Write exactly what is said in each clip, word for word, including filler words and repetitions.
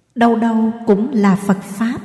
đâu đâu cũng là Phật Pháp.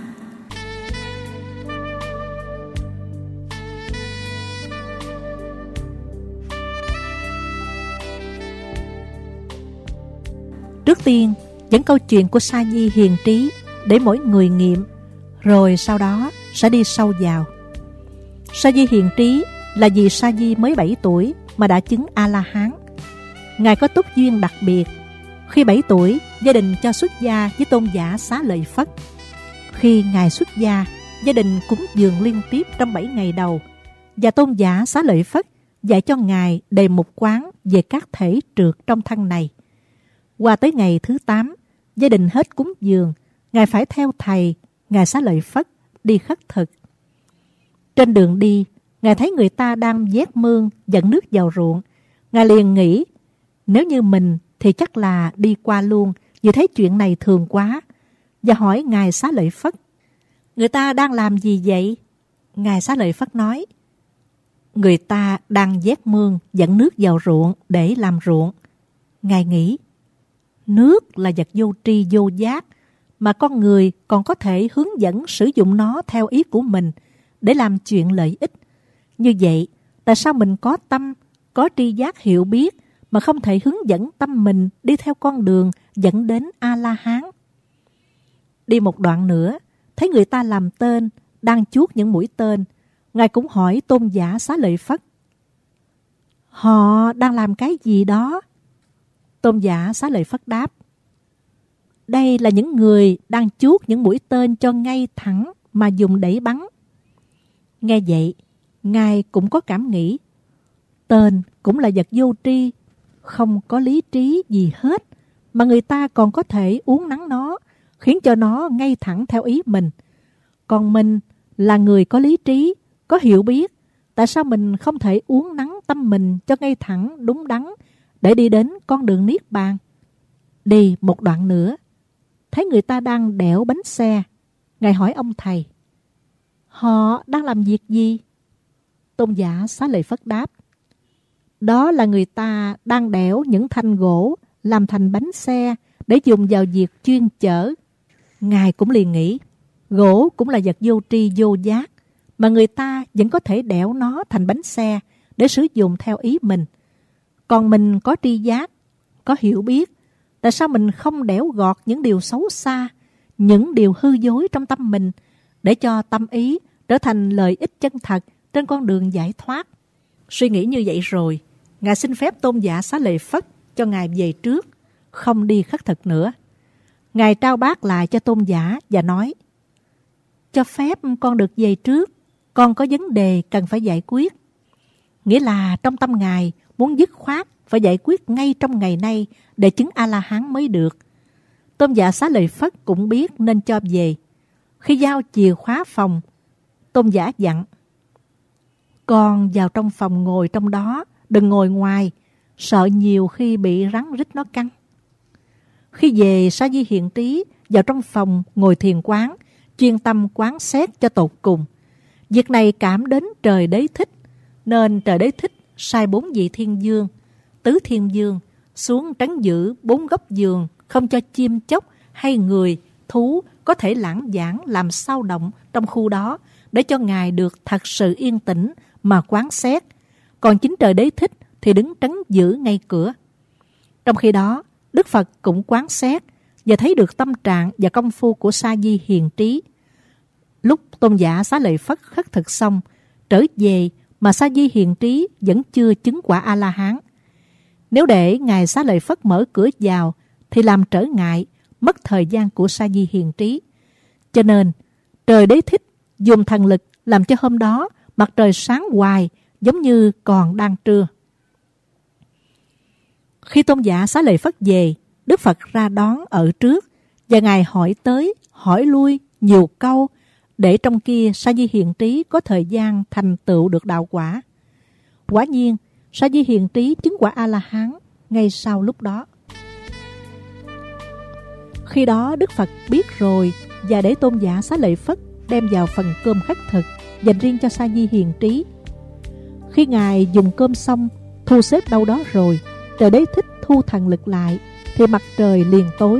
Trước tiên, dẫn câu chuyện của Sa Di Hiền Trí để mỗi người nghiệm, rồi sau đó sẽ đi sâu vào. Sa Di Hiền Trí là vì Sa Di mới bảy tuổi mà đã chứng A-la-hán. Ngài có túc duyên đặc biệt. Khi bảy tuổi, gia đình cho xuất gia với tôn giả Xá Lợi Phất. Khi Ngài xuất gia, gia đình cúng dường liên tiếp trong bảy ngày đầu, và tôn giả Xá Lợi Phất dạy cho Ngài đề mục quán về các thể trượt trong thân này. Qua tới ngày thứ tám, gia đình hết cúng dường, Ngài phải theo thầy, Ngài Xá Lợi Phất, đi khất thực. Trên đường đi, Ngài thấy người ta đang vét mương dẫn nước vào ruộng. Ngài liền nghĩ, nếu như mình thì chắc là đi qua luôn, vì thấy chuyện này thường quá. Và hỏi Ngài Xá Lợi Phất, người ta đang làm gì vậy? Ngài Xá Lợi Phất nói, người ta đang vét mương dẫn nước vào ruộng để làm ruộng. Ngài nghĩ, nước là vật vô tri vô giác, mà con người còn có thể hướng dẫn sử dụng nó theo ý của mình để làm chuyện lợi ích. Như vậy, tại sao mình có tâm, có tri giác hiểu biết mà không thể hướng dẫn tâm mình đi theo con đường dẫn đến A-la-hán? Đi một đoạn nữa, thấy người ta làm tên, đang chuốt những mũi tên. Ngài cũng hỏi tôn giả Xá Lợi Phất, họ đang làm cái gì đó? Tôn giả Xá Lợi Phất đáp, đây là những người đang chuốt những mũi tên cho ngay thẳng mà dùng để bắn. Nghe vậy, Ngài cũng có cảm nghĩ, tên cũng là vật vô tri, không có lý trí gì hết, mà người ta còn có thể uốn nắn nó, khiến cho nó ngay thẳng theo ý mình. Còn mình là người có lý trí, có hiểu biết, tại sao mình không thể uốn nắn tâm mình cho ngay thẳng đúng đắn để đi đến con đường niết bàn? Đi một đoạn nữa, thấy người ta đang đẽo bánh xe. Ngài hỏi ông thầy, họ đang làm việc gì? Tôn giả Xá Lợi Phất đáp, đó là người ta đang đẽo những thanh gỗ làm thành bánh xe để dùng vào việc chuyên chở. Ngài cũng liền nghĩ, gỗ cũng là vật vô tri vô giác, mà người ta vẫn có thể đẽo nó thành bánh xe để sử dụng theo ý mình. Còn mình có tri giác, có hiểu biết, tại sao mình không đẽo gọt những điều xấu xa, những điều hư dối trong tâm mình, để cho tâm ý trở thành lợi ích chân thật trên con đường giải thoát? Suy nghĩ như vậy rồi, Ngài xin phép tôn giả Xá Lợi Phất cho Ngài về trước, không đi khất thực nữa. Ngài trao bát lại cho tôn giả và nói, cho phép con được về trước, con có vấn đề cần phải giải quyết. Nghĩa là trong tâm Ngài muốn dứt khoát phải giải quyết ngay trong ngày nay để chứng A-la-hán mới được. Tôn giả Xá Lợi Phất cũng biết nên cho về. Khi giao chìa khóa phòng, tôn giả dặn, con vào trong phòng ngồi trong đó, đừng ngồi ngoài, sợ nhiều khi bị rắn rít nó cắn. Khi về, Sa Di Hiện Trí vào trong phòng ngồi thiền quán, chuyên tâm quán xét cho tột cùng. Việc này cảm đến trời Đế Thích, nên trời Đế Thích sai bốn vị thiên dương, tứ thiên dương xuống trấn giữ bốn góc giường, không cho chim chóc hay người, thú có thể lãng vãng làm xao động trong khu đó, để cho Ngài được thật sự yên tĩnh mà quán xét. Còn chính trời Đế Thích thì đứng trấn giữ ngay cửa. Trong khi đó, Đức Phật cũng quán xét và thấy được tâm trạng và công phu của Sa Di Hiền Trí. Lúc tôn giả Xá Lợi Phất khất thực xong, trở về mà Sa Di Hiền Trí vẫn chưa chứng quả A-la-hán. Nếu để Ngài Xá Lợi Phất mở cửa vào thì làm trở ngại, mất thời gian của Sa Di Hiền Trí. Cho nên, trời Đế Thích dùng thần lực làm cho hôm đó mặt trời sáng hoài, giống như còn đang trưa. Khi tôn giả Xá Lợi Phất về, Đức Phật ra đón ở trước, và Ngài hỏi tới, hỏi lui nhiều câu, để trong kia Sa Di Hiền Trí có thời gian thành tựu được đạo quả. Quả nhiên, Sa Di Hiền Trí chứng quả A-la-hán ngay sau lúc đó. Khi đó Đức Phật biết rồi, và để tôn giả Xá Lợi Phất đem vào phần cơm khất thực dành riêng cho Sa Di Hiền Trí. Khi Ngài dùng cơm xong, thu xếp đâu đó rồi, trời Đế Thích thu thần lực lại, thì mặt trời liền tối,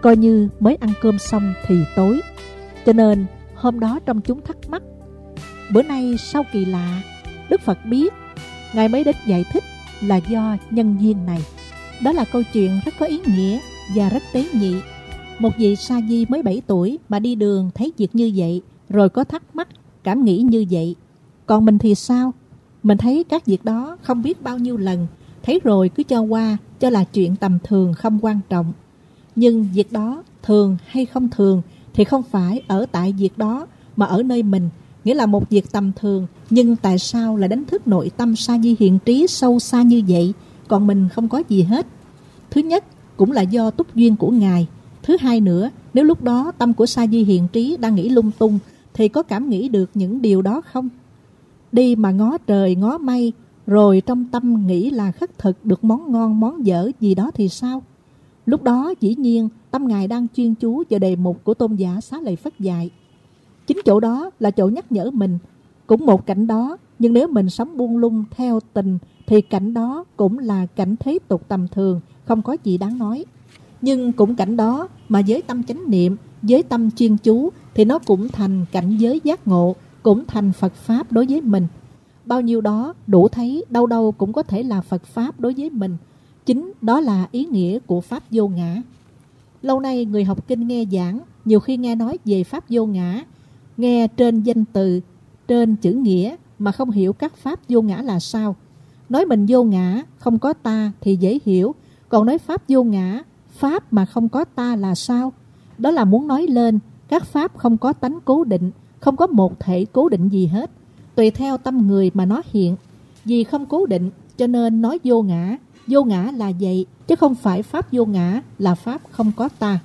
coi như mới ăn cơm xong thì tối. Cho nên hôm đó trong chúng thắc mắc, bữa nay sao kỳ lạ. Đức Phật biết, Ngài mới đến giải thích là do nhân duyên này. Đó là câu chuyện rất có ý nghĩa và rất tế nhị. Một vị sa di mới bảy tuổi mà đi đường thấy việc như vậy, rồi có thắc mắc, cảm nghĩ như vậy. Còn mình thì sao? Mình thấy các việc đó không biết bao nhiêu lần, thấy rồi cứ cho qua, cho là chuyện tầm thường không quan trọng. Nhưng việc đó thường hay không thường thì không phải ở tại việc đó, mà ở nơi mình. Nghĩa là một việc tầm thường, nhưng tại sao lại đánh thức nội tâm sa di hiện trí sâu xa như vậy, còn mình không có gì hết? Thứ nhất, cũng là do túc duyên của Ngài. Thứ hai nữa, nếu lúc đó tâm của sa di hiện trí đang nghĩ lung tung, thì có cảm nghĩ được những điều đó không? Đi mà ngó trời ngó mây, rồi trong tâm nghĩ là khất thực được món ngon món dở gì đó thì sao? Lúc đó dĩ nhiên tâm Ngài đang chuyên chú vào đề mục của Tôn giả Xá Lợi Phất dạy. Chính chỗ đó là chỗ nhắc nhở mình. Cũng một cảnh đó, nhưng nếu mình sống buông lung theo tình thì cảnh đó cũng là cảnh thế tục tầm thường, không có gì đáng nói. Nhưng cũng cảnh đó mà với tâm chánh niệm, với tâm chuyên chú thì nó cũng thành cảnh giới giác ngộ, cũng thành Phật Pháp đối với mình. Bao nhiêu đó đủ thấy đâu đâu cũng có thể là Phật Pháp đối với mình. Chính đó là ý nghĩa của Pháp vô ngã. Lâu nay người học kinh nghe giảng, nhiều khi nghe nói về Pháp vô ngã, nghe trên danh từ, trên chữ nghĩa mà không hiểu các Pháp vô ngã là sao. Nói mình vô ngã, không có ta thì dễ hiểu. Còn nói Pháp vô ngã, Pháp mà không có ta là sao? Đó là muốn nói lên các Pháp không có tánh cố định, không có một thể cố định gì hết. Tùy theo tâm người mà nó hiện. Vì không cố định cho nên nói vô ngã. Vô ngã là vậy, chứ không phải Pháp vô ngã là Pháp không có ta.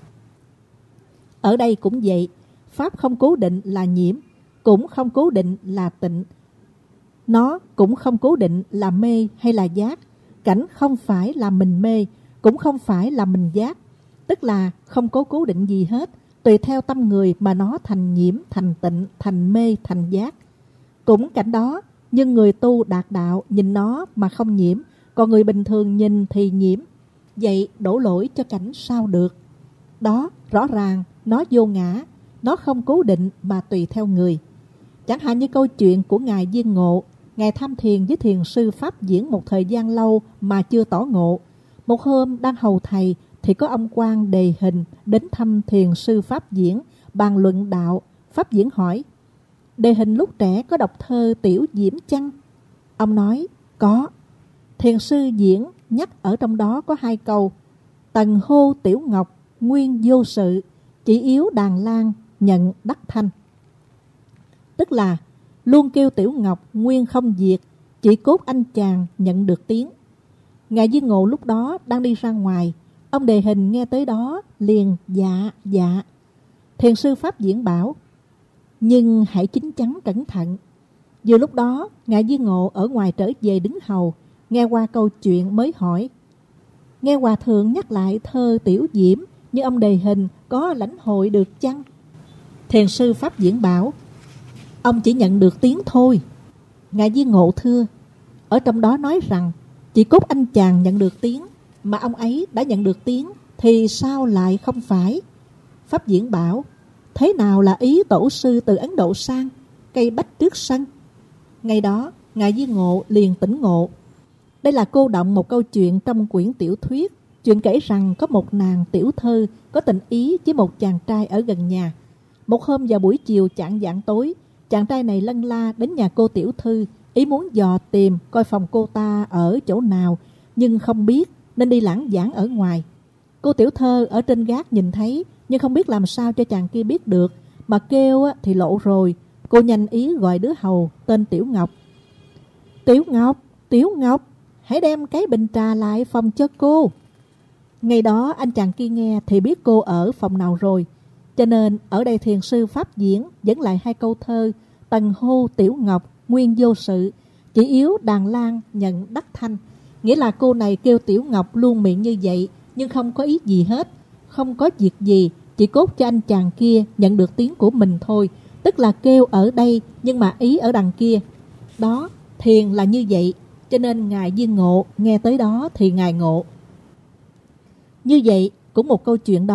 Ở đây cũng vậy, Pháp không cố định là nhiễm, cũng không cố định là tịnh. Nó cũng không cố định là mê hay là giác. Cảnh không phải là mình mê, cũng không phải là mình giác. Tức là không có cố định gì hết, tùy theo tâm người mà nó thành nhiễm, thành tịnh, thành mê, thành giác. Cũng cảnh đó, nhưng người tu đạt đạo nhìn nó mà không nhiễm, còn người bình thường nhìn thì nhiễm. Vậy đổ lỗi cho cảnh sao được? Đó, rõ ràng, nó vô ngã, nó không cố định mà tùy theo người. Chẳng hạn như câu chuyện của Ngài Viên Ngộ. Ngài tham thiền với thiền sư Pháp Diễn một thời gian lâu mà chưa tỏ ngộ. Một hôm đang hầu thầy thì có ông quan Đề Hình đến thăm thiền sư Pháp Diễn, bàn luận đạo. Pháp Diễn hỏi: Đề Hình lúc trẻ có đọc thơ Tiểu Diễm chăng? Ông nói: có. Thiền sư Diễn nhắc ở trong đó có hai câu: Tần hô Tiểu Ngọc, nguyên vô sự, chỉ yếu đàn lan, nhận đắc thanh. Tức là luôn kêu Tiểu Ngọc nguyên không diệt, chỉ cốt anh chàng nhận được tiếng. Ngài Viên Ngộ lúc đó đang đi ra ngoài. Ông Đề Hình nghe tới đó liền dạ dạ. Thiền sư Pháp Diễn bảo: nhưng hãy chín chắn cẩn thận. Vừa lúc đó Ngài Viên Ngộ ở ngoài trở về đứng hầu, nghe qua câu chuyện mới hỏi: nghe hòa thượng nhắc lại thơ Tiểu Diễm, nhưng ông Đề Hình có lãnh hội được chăng? Thiền sư Pháp Diễn bảo: ông chỉ nhận được tiếng thôi. Ngài Viên Ngộ thưa: ở trong đó nói rằng chỉ cốt anh chàng nhận được tiếng, mà ông ấy đã nhận được tiếng thì sao lại không phải? Pháp Diễn bảo: thế nào là ý tổ sư từ Ấn Độ sang, cây bách trước sân? Ngày đó Ngài Viên Ngộ liền tỉnh ngộ. Đây là cô động một câu chuyện trong quyển tiểu thuyết. Chuyện kể rằng có một nàng tiểu thư có tình ý với một chàng trai ở gần nhà. Một hôm vào buổi chiều chạng vạng tối, chàng trai này lân la đến nhà cô tiểu thư, ý muốn dò tìm coi phòng cô ta ở chỗ nào, nhưng không biết nên đi lãng vãng ở ngoài. Cô tiểu thơ ở trên gác nhìn thấy, nhưng không biết làm sao cho chàng kia biết được, mà kêu thì lộ rồi. Cô nhanh ý gọi đứa hầu tên Tiểu Ngọc. Tiểu Ngọc, Tiểu Ngọc, hãy đem cái bình trà lại phòng cho cô. Ngày đó anh chàng kia nghe thì biết cô ở phòng nào rồi, cho nên ở đây thiền sư Pháp Diễn dẫn lại hai câu thơ: Tần hô Tiểu Ngọc, nguyên vô sự, chỉ yếu đàn lan, nhận đắc thanh. Nghĩa là cô này kêu Tiểu Ngọc luôn miệng như vậy, nhưng không có ý gì hết, không có việc gì, chỉ cốt cho anh chàng kia nhận được tiếng của mình thôi. Tức là kêu ở đây nhưng mà ý ở đằng kia. Đó, thiền là như vậy, cho nên Ngài Viên Ngộ nghe tới đó thì Ngài ngộ. Như vậy cũng một câu chuyện đó,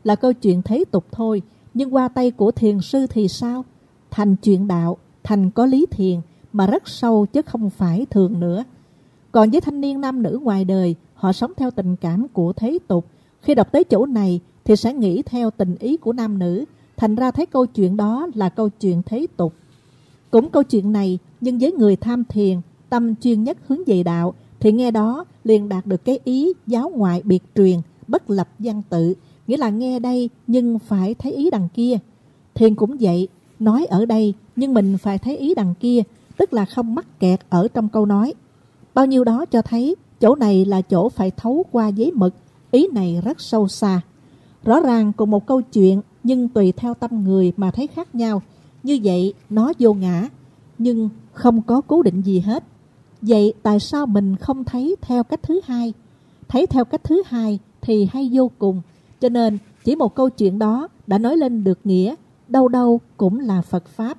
là câu chuyện thế tục thôi, nhưng qua tay của thiền sư thì sao? Thành chuyện đạo, thành có lý thiền mà rất sâu chứ không phải thường nữa. Còn với thanh niên nam nữ ngoài đời, họ sống theo tình cảm của thế tục. Khi đọc tới chỗ này thì sẽ nghĩ theo tình ý của nam nữ, thành ra thấy câu chuyện đó là câu chuyện thế tục. Cũng câu chuyện này, nhưng với người tham thiền, tâm chuyên nhất hướng về đạo, thì nghe đó liền đạt được cái ý giáo ngoại biệt truyền, bất lập văn tự, nghĩa là nghe đây nhưng phải thấy ý đằng kia. Thiền cũng vậy, nói ở đây nhưng mình phải thấy ý đằng kia, tức là không mắc kẹt ở trong câu nói. Bao nhiêu đó cho thấy chỗ này là chỗ phải thấu qua giấy mực, ý này rất sâu xa. Rõ ràng cùng một câu chuyện nhưng tùy theo tâm người mà thấy khác nhau. Như vậy nó vô ngã nhưng không có cố định gì hết. Vậy tại sao mình không thấy theo cách thứ hai? Thấy theo cách thứ hai thì hay vô cùng. Cho nên chỉ một câu chuyện đó đã nói lên được nghĩa, đâu đâu cũng là Phật Pháp.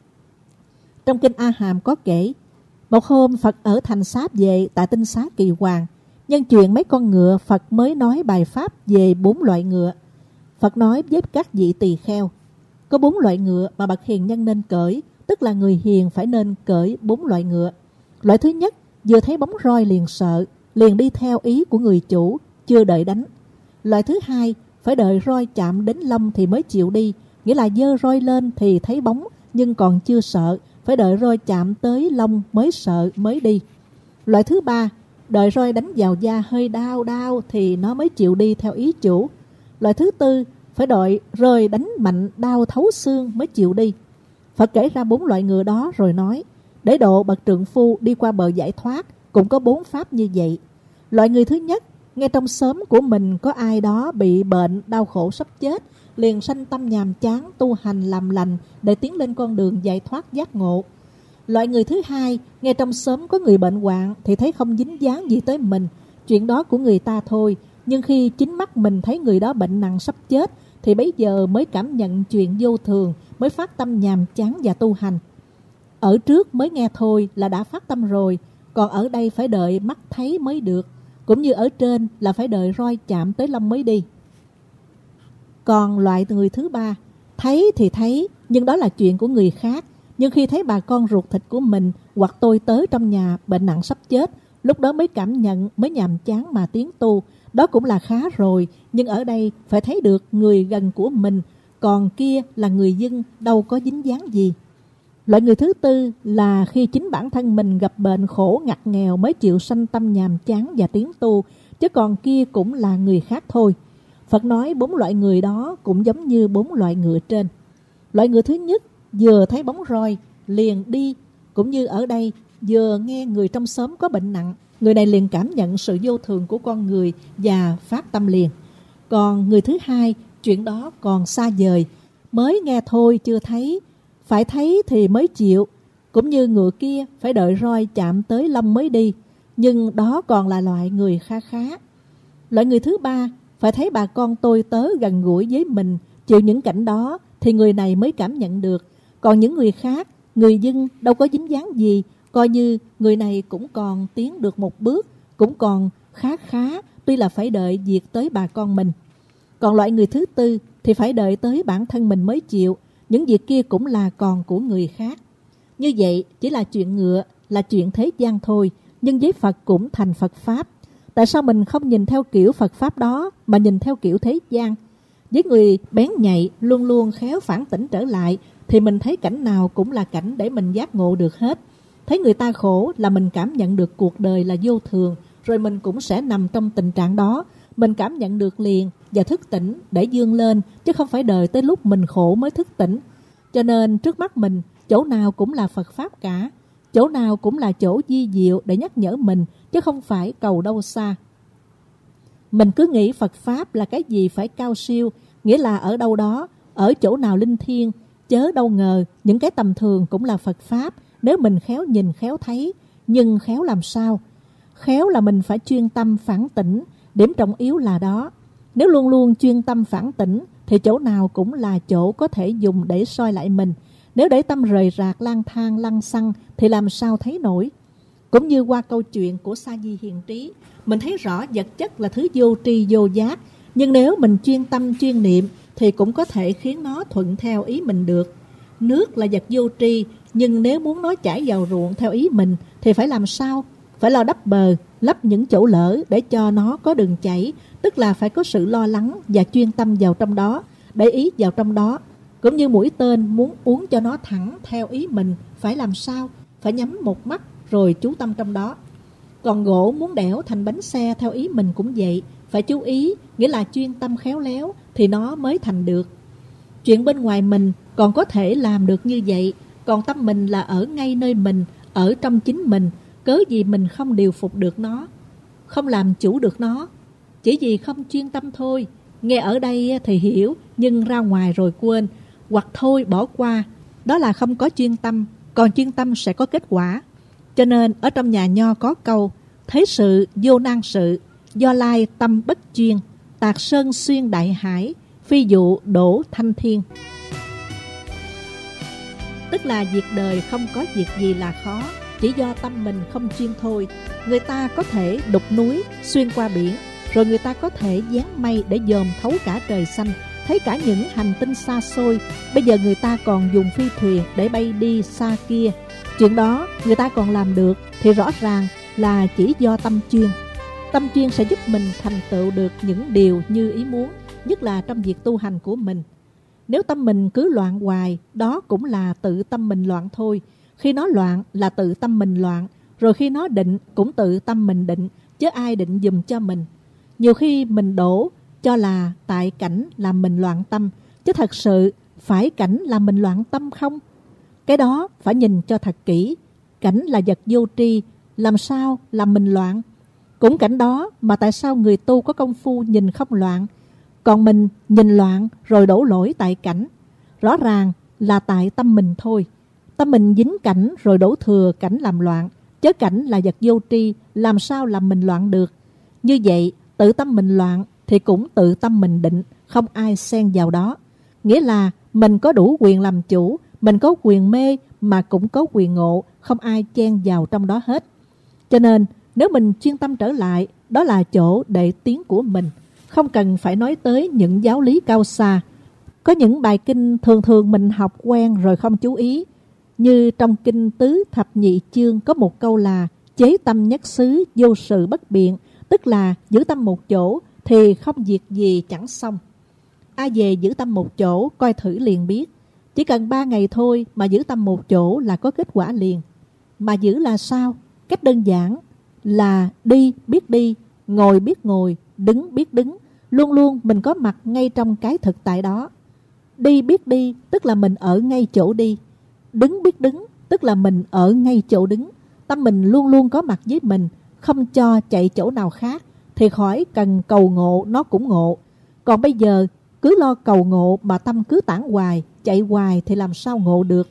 Trong kinh A Hàm có kể, một hôm Phật ở thành Xá Vệ tại Tinh Xá Kỳ Hoàng, nhân chuyện mấy con ngựa Phật mới nói bài Pháp về bốn loại ngựa. Phật nói với các vị tỳ kheo, có bốn loại ngựa mà bậc hiền nhân nên cởi, tức là người hiền phải nên cởi bốn loại ngựa. Loại thứ nhất, vừa thấy bóng roi liền sợ, liền đi theo ý của người chủ, chưa đợi đánh. Loại thứ hai, phải đợi roi chạm đến lông thì mới chịu đi, nghĩa là giơ roi lên thì thấy bóng nhưng còn chưa sợ, phải đợi roi chạm tới lông mới sợ mới đi. Loại thứ ba, đợi roi đánh vào da hơi đau đau thì nó mới chịu đi theo ý chủ. Loại thứ tư, phải đợi roi đánh mạnh đau thấu xương mới chịu đi. Phật kể ra bốn loại ngựa đó rồi nói, để độ bậc trượng phu đi qua bờ giải thoát cũng có bốn pháp như vậy. Loại người thứ nhất, nghe trong xóm của mình có ai đó bị bệnh đau khổ sắp chết, liền sanh tâm nhàm chán tu hành làm lành để tiến lên con đường giải thoát giác ngộ. Loại người thứ hai, nghe trong xóm có người bệnh hoạn thì thấy không dính dáng gì tới mình, chuyện đó của người ta thôi, nhưng khi chính mắt mình thấy người đó bệnh nặng sắp chết thì bấy giờ mới cảm nhận chuyện vô thường, mới phát tâm nhàm chán và tu hành. Ở trước mới nghe thôi là đã phát tâm rồi, còn ở đây phải đợi mắt thấy mới được, cũng như ở trên là phải đợi roi chạm tới lông mới đi. Còn loại người thứ ba, thấy thì thấy, nhưng đó là chuyện của người khác. Nhưng khi thấy bà con ruột thịt của mình hoặc tôi tớ trong nhà bệnh nặng sắp chết, lúc đó mới cảm nhận, mới nhàm chán mà tiến tu. Đó cũng là khá rồi, nhưng ở đây phải thấy được người gần của mình, còn kia là người dân, đâu có dính dáng gì. Loại người thứ tư là khi chính bản thân mình gặp bệnh khổ ngặt nghèo mới chịu sanh tâm nhàm chán và tiến tu, chứ còn kia cũng là người khác thôi. Phật nói bốn loại người đó cũng giống như bốn loại ngựa trên. Loại ngựa thứ nhất, vừa thấy bóng roi liền đi, cũng như ở đây vừa nghe người trong xóm có bệnh nặng, người này liền cảm nhận sự vô thường của con người và phát tâm liền. Còn người thứ hai, chuyện đó còn xa vời, mới nghe thôi chưa thấy, phải thấy thì mới chịu, cũng như ngựa kia phải đợi roi chạm tới lông mới đi, nhưng đó còn là loại người khá khá. Loại người thứ ba, phải thấy bà con tôi tớ gần gũi với mình chịu những cảnh đó thì người này mới cảm nhận được. Còn những người khác, người dân đâu có dính dáng gì, coi như người này cũng còn tiến được một bước, cũng còn khá khá, tuy là phải đợi việc tới bà con mình. Còn loại người thứ tư thì phải đợi tới bản thân mình mới chịu, những việc kia cũng là còn của người khác. Như vậy chỉ là chuyện ngựa, là chuyện thế gian thôi, nhưng với Phật cũng thành Phật Pháp. Tại sao mình không nhìn theo kiểu Phật Pháp đó mà nhìn theo kiểu thế gian? Với người bén nhạy, luôn luôn khéo phản tỉnh trở lại, thì mình thấy cảnh nào cũng là cảnh để mình giác ngộ được hết. Thấy người ta khổ là mình cảm nhận được cuộc đời là vô thường, rồi mình cũng sẽ nằm trong tình trạng đó. Mình cảm nhận được liền và thức tỉnh để vươn lên, chứ không phải đợi tới lúc mình khổ mới thức tỉnh. Cho nên trước mắt mình, chỗ nào cũng là Phật Pháp cả, chỗ nào cũng là chỗ vi diệu để nhắc nhở mình, chứ không phải cầu đâu xa. Mình cứ nghĩ Phật Pháp là cái gì phải cao siêu, nghĩa là ở đâu đó, ở chỗ nào linh thiêng, chớ đâu ngờ những cái tầm thường cũng là Phật Pháp, nếu mình khéo nhìn khéo thấy. Nhưng khéo làm sao? Khéo là mình phải chuyên tâm phản tỉnh, điểm trọng yếu là đó. Nếu luôn luôn chuyên tâm phản tỉnh thì chỗ nào cũng là chỗ có thể dùng để soi lại mình. Nếu để tâm rời rạc lang thang lăng xăng thì làm sao thấy nổi. Cũng như qua câu chuyện của Sa Di Hiền Trí, mình thấy rõ vật chất là thứ vô tri vô giác. Nhưng nếu mình chuyên tâm chuyên niệm thì cũng có thể khiến nó thuận theo ý mình được. Nước là vật vô tri, nhưng nếu muốn nó chảy vào ruộng theo ý mình thì phải làm sao? Phải lo đắp bờ, lấp những chỗ lở để cho nó có đường chảy, tức là phải có sự lo lắng và chuyên tâm vào trong đó, để ý vào trong đó. Cũng như mũi tên muốn uống cho nó thẳng theo ý mình, phải làm sao? Phải nhắm một mắt rồi chú tâm trong đó. Còn gỗ muốn đẽo thành bánh xe theo ý mình cũng vậy, phải chú ý, nghĩa là chuyên tâm khéo léo thì nó mới thành được. Chuyện bên ngoài mình còn có thể làm được như vậy, còn tâm mình là ở ngay nơi mình, ở trong chính mình, cớ gì mình không điều phục được nó, không làm chủ được nó, chỉ vì không chuyên tâm thôi. Nghe ở đây thì hiểu, nhưng ra ngoài rồi quên, hoặc thôi bỏ qua, đó là không có chuyên tâm, còn chuyên tâm sẽ có kết quả. Cho nên ở trong nhà Nho có câu: thấy sự vô nan sự, do lai tâm bất chuyên, tạc sơn xuyên đại hải, phi dụ đổ thanh thiên. Tức là việc đời không có việc gì là khó, chỉ do tâm mình không chuyên thôi. Người ta có thể đục núi, xuyên qua biển, rồi người ta có thể dán mây để dòm thấu cả trời xanh, thấy cả những hành tinh xa xôi. Bây giờ người ta còn dùng phi thuyền để bay đi xa kia. Chuyện đó người ta còn làm được thì rõ ràng là chỉ do tâm chuyên. Tâm chuyên sẽ giúp mình thành tựu được những điều như ý muốn, nhất là trong việc tu hành của mình. Nếu tâm mình cứ loạn hoài, đó cũng là tự tâm mình loạn thôi. Khi nó loạn là tự tâm mình loạn, rồi khi nó định cũng tự tâm mình định, chứ ai định giùm cho mình. Nhiều khi mình đổ cho là tại cảnh làm mình loạn tâm, chứ thật sự phải cảnh làm mình loạn tâm không? Cái đó phải nhìn cho thật kỹ. Cảnh là vật vô tri, làm sao làm mình loạn? Cũng cảnh đó mà tại sao người tu có công phu nhìn không loạn, còn mình nhìn loạn rồi đổ lỗi tại cảnh? Rõ ràng là tại tâm mình thôi. Tâm mình dính cảnh rồi đổ thừa cảnh làm loạn, chớ cảnh là vật vô tri, làm sao làm mình loạn được? Như vậy tự tâm mình loạn thì cũng tự tâm mình định, không ai xen vào đó. Nghĩa là mình có đủ quyền làm chủ, mình có quyền mê mà cũng có quyền ngộ, không ai chen vào trong đó hết. Cho nên nếu mình chuyên tâm trở lại, đó là chỗ đệ tiến của mình, không cần phải nói tới những giáo lý cao xa. Có những bài kinh thường thường mình học quen rồi không chú ý. Như trong kinh Tứ Thập Nhị Chương có một câu là chế tâm nhất xứ, vô sự bất biện, tức là giữ tâm một chỗ thì không việc gì chẳng xong. Ai về giữ tâm một chỗ coi thử liền biết. Chỉ cần ba ngày thôi mà giữ tâm một chỗ là có kết quả liền. Mà giữ là sao? Cách đơn giản là đi biết đi, ngồi biết ngồi, đứng biết đứng. Luôn luôn mình có mặt ngay trong cái thực tại đó. Đi biết đi tức là mình ở ngay chỗ đi. Đứng biết đứng tức là mình ở ngay chỗ đứng. Tâm mình luôn luôn có mặt với mình, không cho chạy chỗ nào khác, thì khỏi cần cầu ngộ nó cũng ngộ. Còn bây giờ cứ lo cầu ngộ mà tâm cứ tản hoài, chạy hoài thì làm sao ngộ được?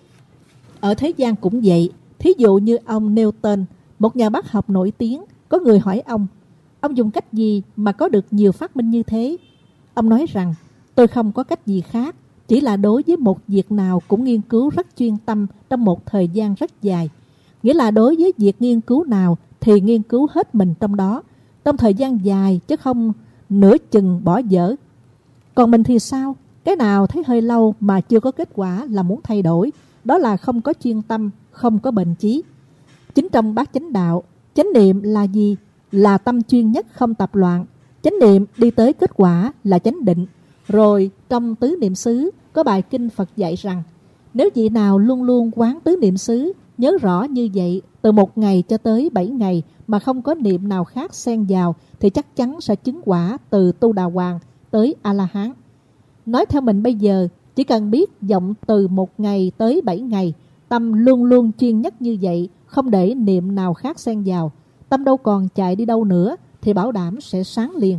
Ở thế gian cũng vậy. Thí dụ như ông Newton, một nhà bác học nổi tiếng, có người hỏi ông, ông dùng cách gì mà có được nhiều phát minh như thế? Ông nói rằng, tôi không có cách gì khác, chỉ là đối với một việc nào cũng nghiên cứu rất chuyên tâm trong một thời gian rất dài. Nghĩa là đối với việc nghiên cứu nào thì nghiên cứu hết mình trong đó, trong thời gian dài, chứ không nửa chừng bỏ dở. Còn mình thì sao? Cái nào thấy hơi lâu mà chưa có kết quả là muốn thay đổi, đó là không có chuyên tâm, không có bền chí. Chính trong Bát Chánh Đạo, chánh niệm là gì? Là tâm chuyên nhất không tập loạn. Chánh niệm đi tới kết quả là chánh định. Rồi trong Tứ Niệm xứ có bài kinh Phật dạy rằng, nếu vị nào luôn luôn quán tứ niệm xứ, nhớ rõ như vậy từ một ngày cho tới bảy ngày mà không có niệm nào khác xen vào, thì chắc chắn sẽ chứng quả từ Tu Đà Hoàng tới A-la-hán. Nói theo mình bây giờ, chỉ cần biết vọng từ một ngày tới bảy ngày, tâm luôn luôn chuyên nhất như vậy, không để niệm nào khác xen vào, tâm đâu còn chạy đi đâu nữa, thì bảo đảm sẽ sáng liền.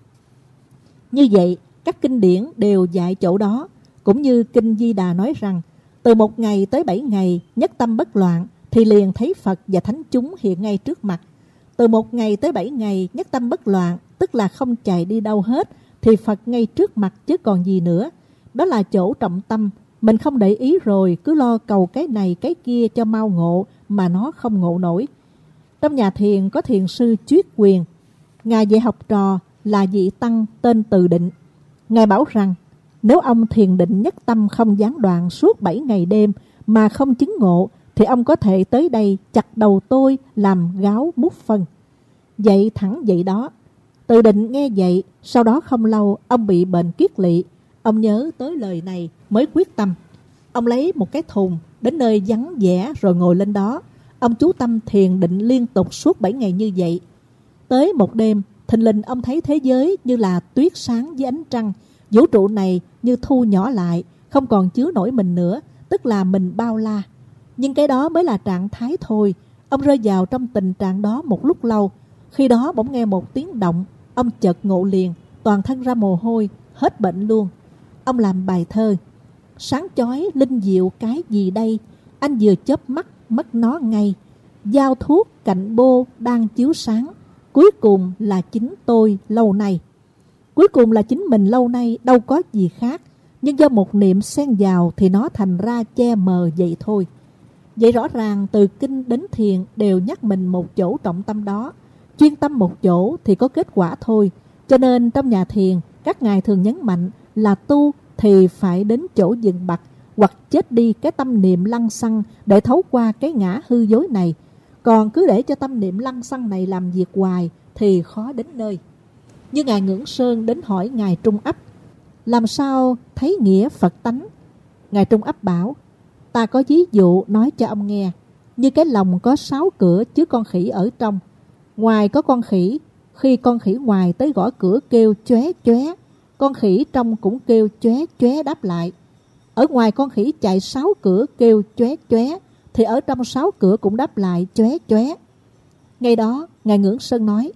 Như vậy, các kinh điển đều dạy chỗ đó. Cũng như kinh Di Đà nói rằng, từ một ngày tới bảy ngày, nhất tâm bất loạn, thì liền thấy Phật và thánh chúng hiện ngay trước mặt. Từ một ngày tới bảy ngày, nhất tâm bất loạn, tức là không chạy đi đâu hết, thì Phật ngay trước mặt chứ còn gì nữa. Đó là chỗ trọng tâm. Mình không để ý rồi, cứ lo cầu cái này cái kia cho mau ngộ, mà nó không ngộ nổi. Trong nhà thiền có thiền sư Chuyết Quyền. Ngài dạy học trò là vị tăng tên Từ Định. Ngài bảo rằng nếu ông thiền định nhất tâm không gián đoạn suốt bảy ngày đêm mà không chứng ngộ, thì ông có thể tới đây chặt đầu tôi làm gáo mút phân. Vậy thẳng vậy đó. Từ Định nghe vậy, sau đó không lâu ông bị bệnh kiết lỵ. Ông nhớ tới lời này mới quyết tâm. Ông lấy một cái thùng đến nơi vắng vẻ rồi ngồi lên đó. Ông chú tâm thiền định liên tục suốt bảy ngày như vậy. Tới một đêm, thình lình ông thấy thế giới như là tuyết sáng với ánh trăng. Vũ trụ này như thu nhỏ lại, không còn chứa nổi mình nữa, tức là mình bao la. Nhưng cái đó mới là trạng thái thôi. Ông rơi vào trong tình trạng đó một lúc lâu. Khi đó bỗng nghe một tiếng động, ông chợt ngộ liền, toàn thân ra mồ hôi, hết bệnh luôn. Ông làm bài thơ: sáng chói linh diệu cái gì đây, anh vừa chớp mắt mất nó ngay. Dao thuốc cạnh bô đang chiếu sáng, cuối cùng là chính tôi lâu nay. Cuối cùng là chính mình lâu nay, đâu có gì khác. Nhưng do một niệm xen vào thì nó thành ra che mờ vậy thôi. Vậy rõ ràng từ kinh đến thiền đều nhắc mình một chỗ trọng tâm đó. Chuyên tâm một chỗ thì có kết quả thôi. Cho nên trong nhà thiền, các ngài thường nhấn mạnh là tu thì phải đến chỗ dừng bặt, hoặc chết đi cái tâm niệm lăng xăng để thấu qua cái ngã hư dối này. Còn cứ để cho tâm niệm lăng xăng này làm việc hoài thì khó đến nơi. Như Ngài Ngưỡng Sơn đến hỏi Ngài Trung Ấp: làm sao thấy nghĩa Phật tánh? Ngài Trung Ấp bảo: ta có ví dụ nói cho ông nghe. Như cái lồng có sáu cửa chứ con khỉ ở trong. Ngoài có con khỉ, khi con khỉ ngoài tới gõ cửa kêu chóe chóe, con khỉ trong cũng kêu chóe chóe đáp lại. Ở ngoài con khỉ chạy sáu cửa kêu chóe chóe, thì ở trong sáu cửa cũng đáp lại chóe chóe. Ngay đó Ngài Ngưỡng Sơn nói: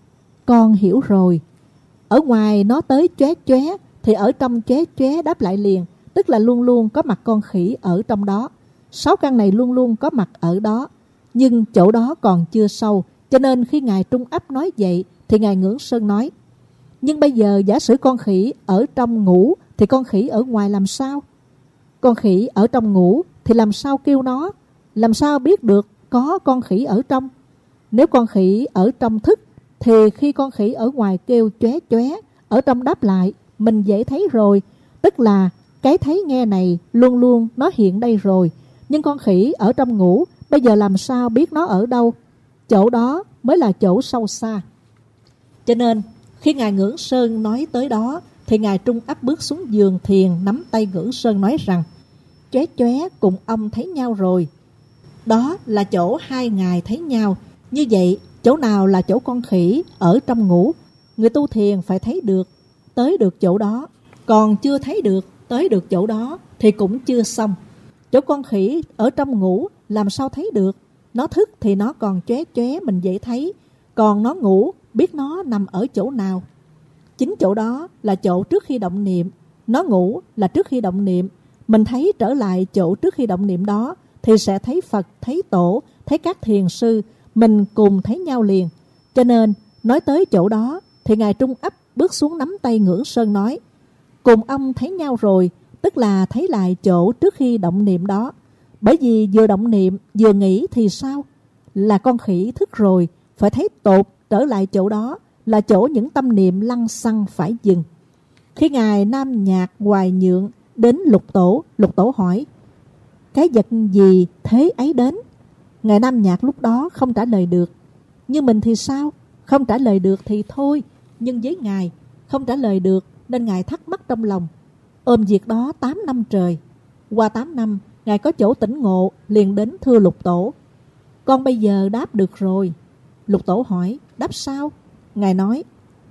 con hiểu rồi. Ở ngoài nó tới chóe chóe, thì ở trong chóe chóe đáp lại liền, tức là luôn luôn có mặt con khỉ ở trong đó. Sáu căn này luôn luôn có mặt ở đó, nhưng chỗ đó còn chưa sâu. Cho nên khi Ngài Trung Ấp nói vậy thì Ngài Ngưỡng Sơn nói: nhưng bây giờ giả sử con khỉ ở trong ngủ thì con khỉ ở ngoài làm sao? Con khỉ ở trong ngủ thì làm sao kêu nó? Làm sao biết được có con khỉ ở trong? Nếu con khỉ ở trong thức thì khi con khỉ ở ngoài kêu chóe chóe, ở trong đáp lại, mình dễ thấy rồi. Tức là cái thấy nghe này luôn luôn nó hiện đây rồi. Nhưng con khỉ ở trong ngủ, bây giờ làm sao biết nó ở đâu? Chỗ đó mới là chỗ sâu xa. Cho nên khi Ngài Ngưỡng Sơn nói tới đó thì Ngài Trung Ấp bước xuống giường thiền, nắm tay Ngưỡng Sơn nói rằng: chóe chóe cùng ông thấy nhau rồi. Đó là chỗ hai ngài thấy nhau. Như vậy chỗ nào là chỗ con khỉ ở trong ngủ? Người tu thiền phải thấy được, tới được chỗ đó. Còn chưa thấy được, tới được chỗ đó thì cũng chưa xong. Chỗ con khỉ ở trong ngủ làm sao thấy được? Nó thức thì nó còn chóe chóe mình dễ thấy. Còn nó ngủ biết nó nằm ở chỗ nào? Chính chỗ đó là chỗ trước khi động niệm. Nó ngủ là trước khi động niệm. Mình thấy trở lại chỗ trước khi động niệm đó thì sẽ thấy Phật, thấy Tổ, thấy các thiền sư. Mình cùng thấy nhau liền. Cho nên nói tới chỗ đó thì Ngài Trung Ấp bước xuống nắm tay Ngưỡng Sơn nói: cùng ông thấy nhau rồi, tức là thấy lại chỗ trước khi động niệm đó. Bởi vì vừa động niệm vừa nghĩ thì sao? Là con khỉ thức rồi, phải thấy tột trở lại chỗ đó, là chỗ những tâm niệm lăng xăng phải dừng. Khi Ngài Nam Nhạc Hoài Nhượng đến Lục Tổ, Lục Tổ hỏi: cái vật gì thế ấy đến? Ngài Nam Nhạc lúc đó không trả lời được. Nhưng mình thì sao? Không trả lời được thì thôi. Nhưng với Ngài không trả lời được nên Ngài thắc mắc trong lòng. Ôm việc đó tám năm trời. Qua tám năm Ngài có chỗ tỉnh ngộ, liền đến thưa Lục Tổ: con bây giờ đáp được rồi. Lục Tổ hỏi: đáp sao? Ngài nói: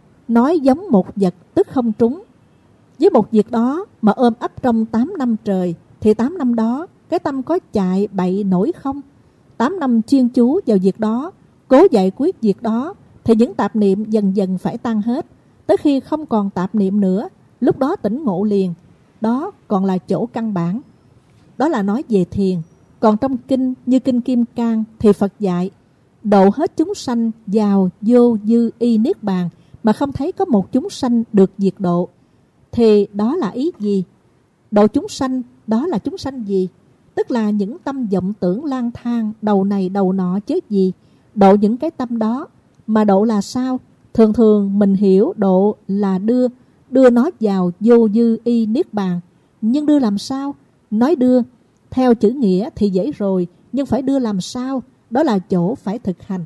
nói giống một vật tức không trúng. Với một việc đó mà ôm ấp trong tám năm trời, thì tám năm đó cái tâm có chạy bậy nổi không? Tám năm chuyên chú vào việc đó, cố giải quyết việc đó, thì những tạp niệm dần dần phải tan hết. Tới khi không còn tạp niệm nữa, lúc đó tỉnh ngộ liền. Đó còn là chỗ căn bản. Đó là nói về thiền. Còn trong kinh như Kinh Kim Cang thì Phật dạy độ hết chúng sanh vào vô dư y niết bàn, mà không thấy có một chúng sanh được diệt độ. Thì đó là ý gì? Độ chúng sanh, đó là chúng sanh gì? Tức là những tâm vọng tưởng lang thang đầu này đầu nọ chứ gì. Độ những cái tâm đó. Mà độ là sao? Thường thường mình hiểu độ là đưa, đưa nó vào vô dư y niết bàn. Nhưng đưa làm sao? Nói đưa, theo chữ nghĩa thì dễ rồi, nhưng phải đưa làm sao? Đó là chỗ phải thực hành.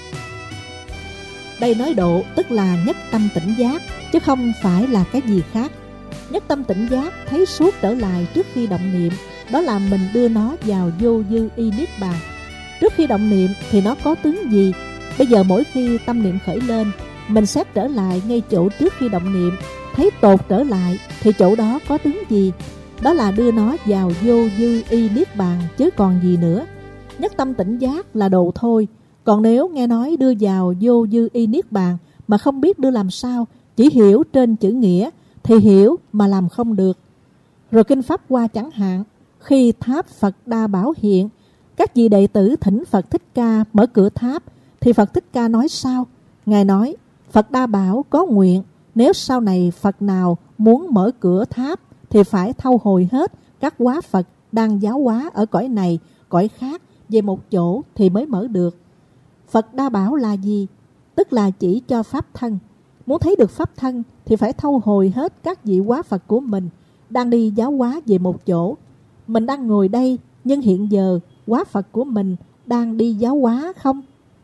Đây nói độ tức là nhất tâm tỉnh giác, chứ không phải là cái gì khác. Nhất tâm tỉnh giác thấy suốt trở lại trước khi động niệm, đó là mình đưa nó vào vô dư y niết bàn. Trước khi động niệm thì nó có tướng gì? Bây giờ mỗi khi tâm niệm khởi lên, mình xét trở lại ngay chỗ trước khi động niệm, thấy tột trở lại thì chỗ đó có tướng gì? Đó là đưa nó vào vô dư y niết bàn, chứ còn gì nữa. Nhất tâm tỉnh giác là độ thôi. Còn nếu nghe nói đưa vào vô dư y niết bàn mà không biết đưa làm sao, chỉ hiểu trên chữ nghĩa thì hiểu mà làm không được. Rồi kinh Pháp Hoa chẳng hạn, khi tháp Phật Đa Bảo hiện, các vị đệ tử thỉnh Phật Thích Ca mở cửa tháp, thì Phật Thích Ca nói sao? Ngài nói, Phật Đa Bảo có nguyện, nếu sau này Phật nào muốn mở cửa tháp thì phải thâu hồi hết các hóa Phật đang giáo hóa ở cõi này, cõi khác về một chỗ thì mới mở được. Phật Đa Bảo là gì? Tức là chỉ cho Pháp thân. Muốn thấy được Pháp thân thì phải thâu hồi hết các vị hóa Phật của mình đang đi giáo hóa về một chỗ. Mình đang ngồi đây, nhưng hiện giờ hóa Phật của mình đang đi giáo hóa không?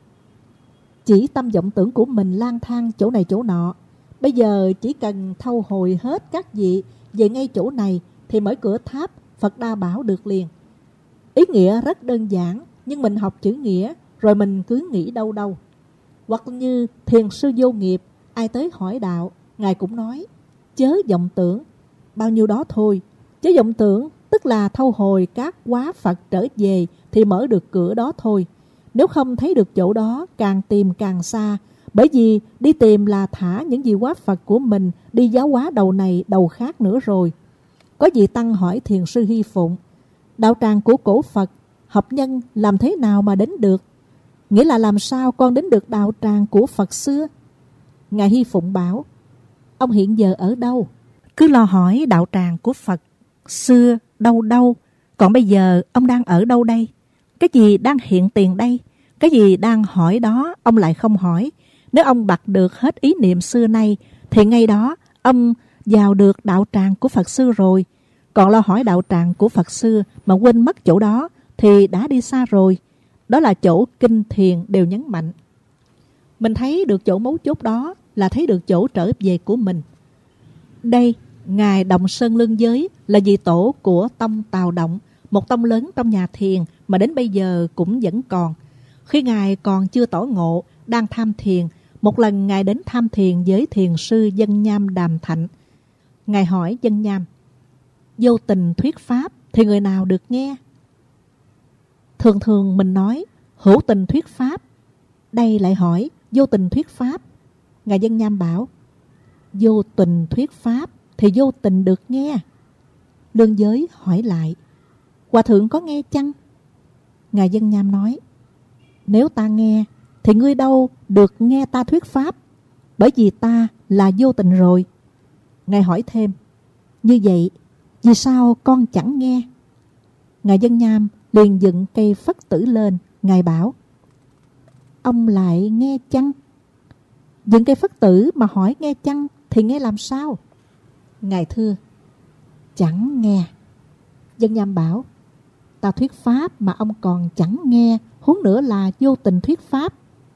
Chỉ tâm vọng tưởng của mình lang thang chỗ này chỗ nọ. Bây giờ chỉ cần thâu hồi hết các vị về ngay chỗ này thì mở cửa tháp Phật Đa Bảo được liền. Ý nghĩa rất đơn giản, nhưng mình học chữ nghĩa rồi mình cứ nghĩ đâu đâu. Hoặc như thiền sư Vô Nghiệp, ai tới hỏi đạo, Ngài cũng nói, chớ vọng tưởng, bao nhiêu đó thôi. Chớ vọng tưởng tức là thâu hồi các hóa Phật trở về thì mở được cửa đó thôi. Nếu không thấy được chỗ đó, càng tìm càng xa. Bởi vì đi tìm là thả những vị hóa Phật của mình đi giáo hóa đầu này đầu khác nữa rồi. Có vị tăng hỏi thiền sư Hy Phụng, đạo tràng của cổ Phật, học nhân làm thế nào mà đến được? Nghĩa là làm sao con đến được đạo tràng của Phật xưa? Ngài Hy Phụng bảo, ông hiện giờ ở đâu? Cứ lo hỏi đạo tràng của Phật xưa đâu đâu. Còn bây giờ ông đang ở đâu đây? Cái gì đang hiện tiền đây? Cái gì đang hỏi đó ông lại không hỏi. Nếu ông bặt được hết ý niệm xưa nay thì ngay đó ông vào được đạo tràng của Phật xưa rồi. Còn lo hỏi đạo tràng của Phật xưa mà quên mất chỗ đó thì đã đi xa rồi. Đó là chỗ kinh thiền đều nhấn mạnh. Mình thấy được chỗ mấu chốt đó là thấy được chỗ trở về của mình. Đây, Ngài Đồng Sơn Lương Giới là vị tổ của tông Tào Động, một tông lớn trong nhà thiền mà đến bây giờ cũng vẫn còn. Khi Ngài còn chưa tỏ ngộ, đang tham thiền, một lần Ngài đến tham thiền với thiền sư Dân Nham Đàm Thạnh. Ngài hỏi Dân Nham, vô tình thuyết pháp thì người nào được nghe? Thường thường mình nói hữu tình thuyết pháp. Đây lại hỏi vô tình thuyết pháp. Ngài Dân Nham bảo, vô tình thuyết pháp thì vô tình được nghe. Lương Giới hỏi lại, Hòa thượng có nghe chăng? Ngài Dân Nham nói, nếu ta nghe thì ngươi đâu được nghe ta thuyết pháp, bởi vì ta là vô tình rồi. Ngài hỏi thêm, như vậy vì sao con chẳng nghe? Ngài Dân Nham liền dựng cây phất tử lên. Ngài bảo, ông lại nghe chăng? Dựng cây phất tử mà hỏi nghe chăng thì nghe làm sao? Ngài thưa, chẳng nghe. Dân Nham bảo, ta thuyết pháp mà ông còn chẳng nghe, huống nữa là vô tình thuyết pháp.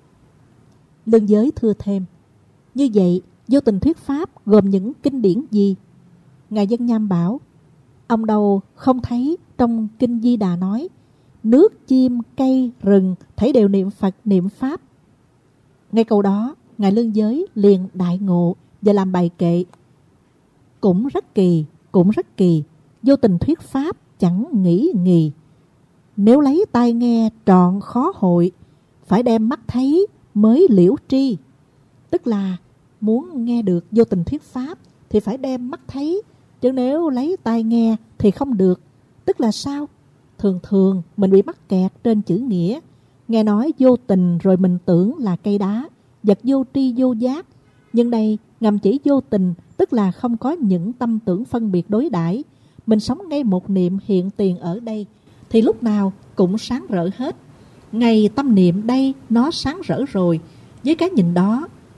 Lương Giới thưa thêm, như vậy vô tình thuyết pháp gồm những kinh điển gì? Ngài Dân Nham bảo, ông đâu không thấy trong kinh Di Đà nói, nước, chim, cây, rừng thảy đều niệm Phật niệm pháp. Ngay câu đó, Ngài Lương Giới liền đại ngộ và làm bài kệ, cũng rất kỳ, cũng rất kỳ, vô tình thuyết pháp chẳng nghĩ nghì. Nếu lấy tai nghe trọn khó hội, phải đem mắt thấy mới liễu tri. Tức là muốn nghe được vô tình thuyết pháp thì phải đem mắt thấy, chứ nếu lấy tai nghe thì không được. Tức là sao? Thường thường mình bị mắc kẹt trên chữ nghĩa, nghe nói vô tình rồi mình tưởng là cây đá, vật vô tri vô giác. Nhưng đây ngầm chỉ vô tình, tức là không có những tâm tưởng phân biệt đối đãi. Mình sống ngay một niệm hiện tiền ở đây thì lúc nào cũng sáng rỡ hết. Ngày tâm niệm đây nó sáng rỡ rồi, với cái nhìn đó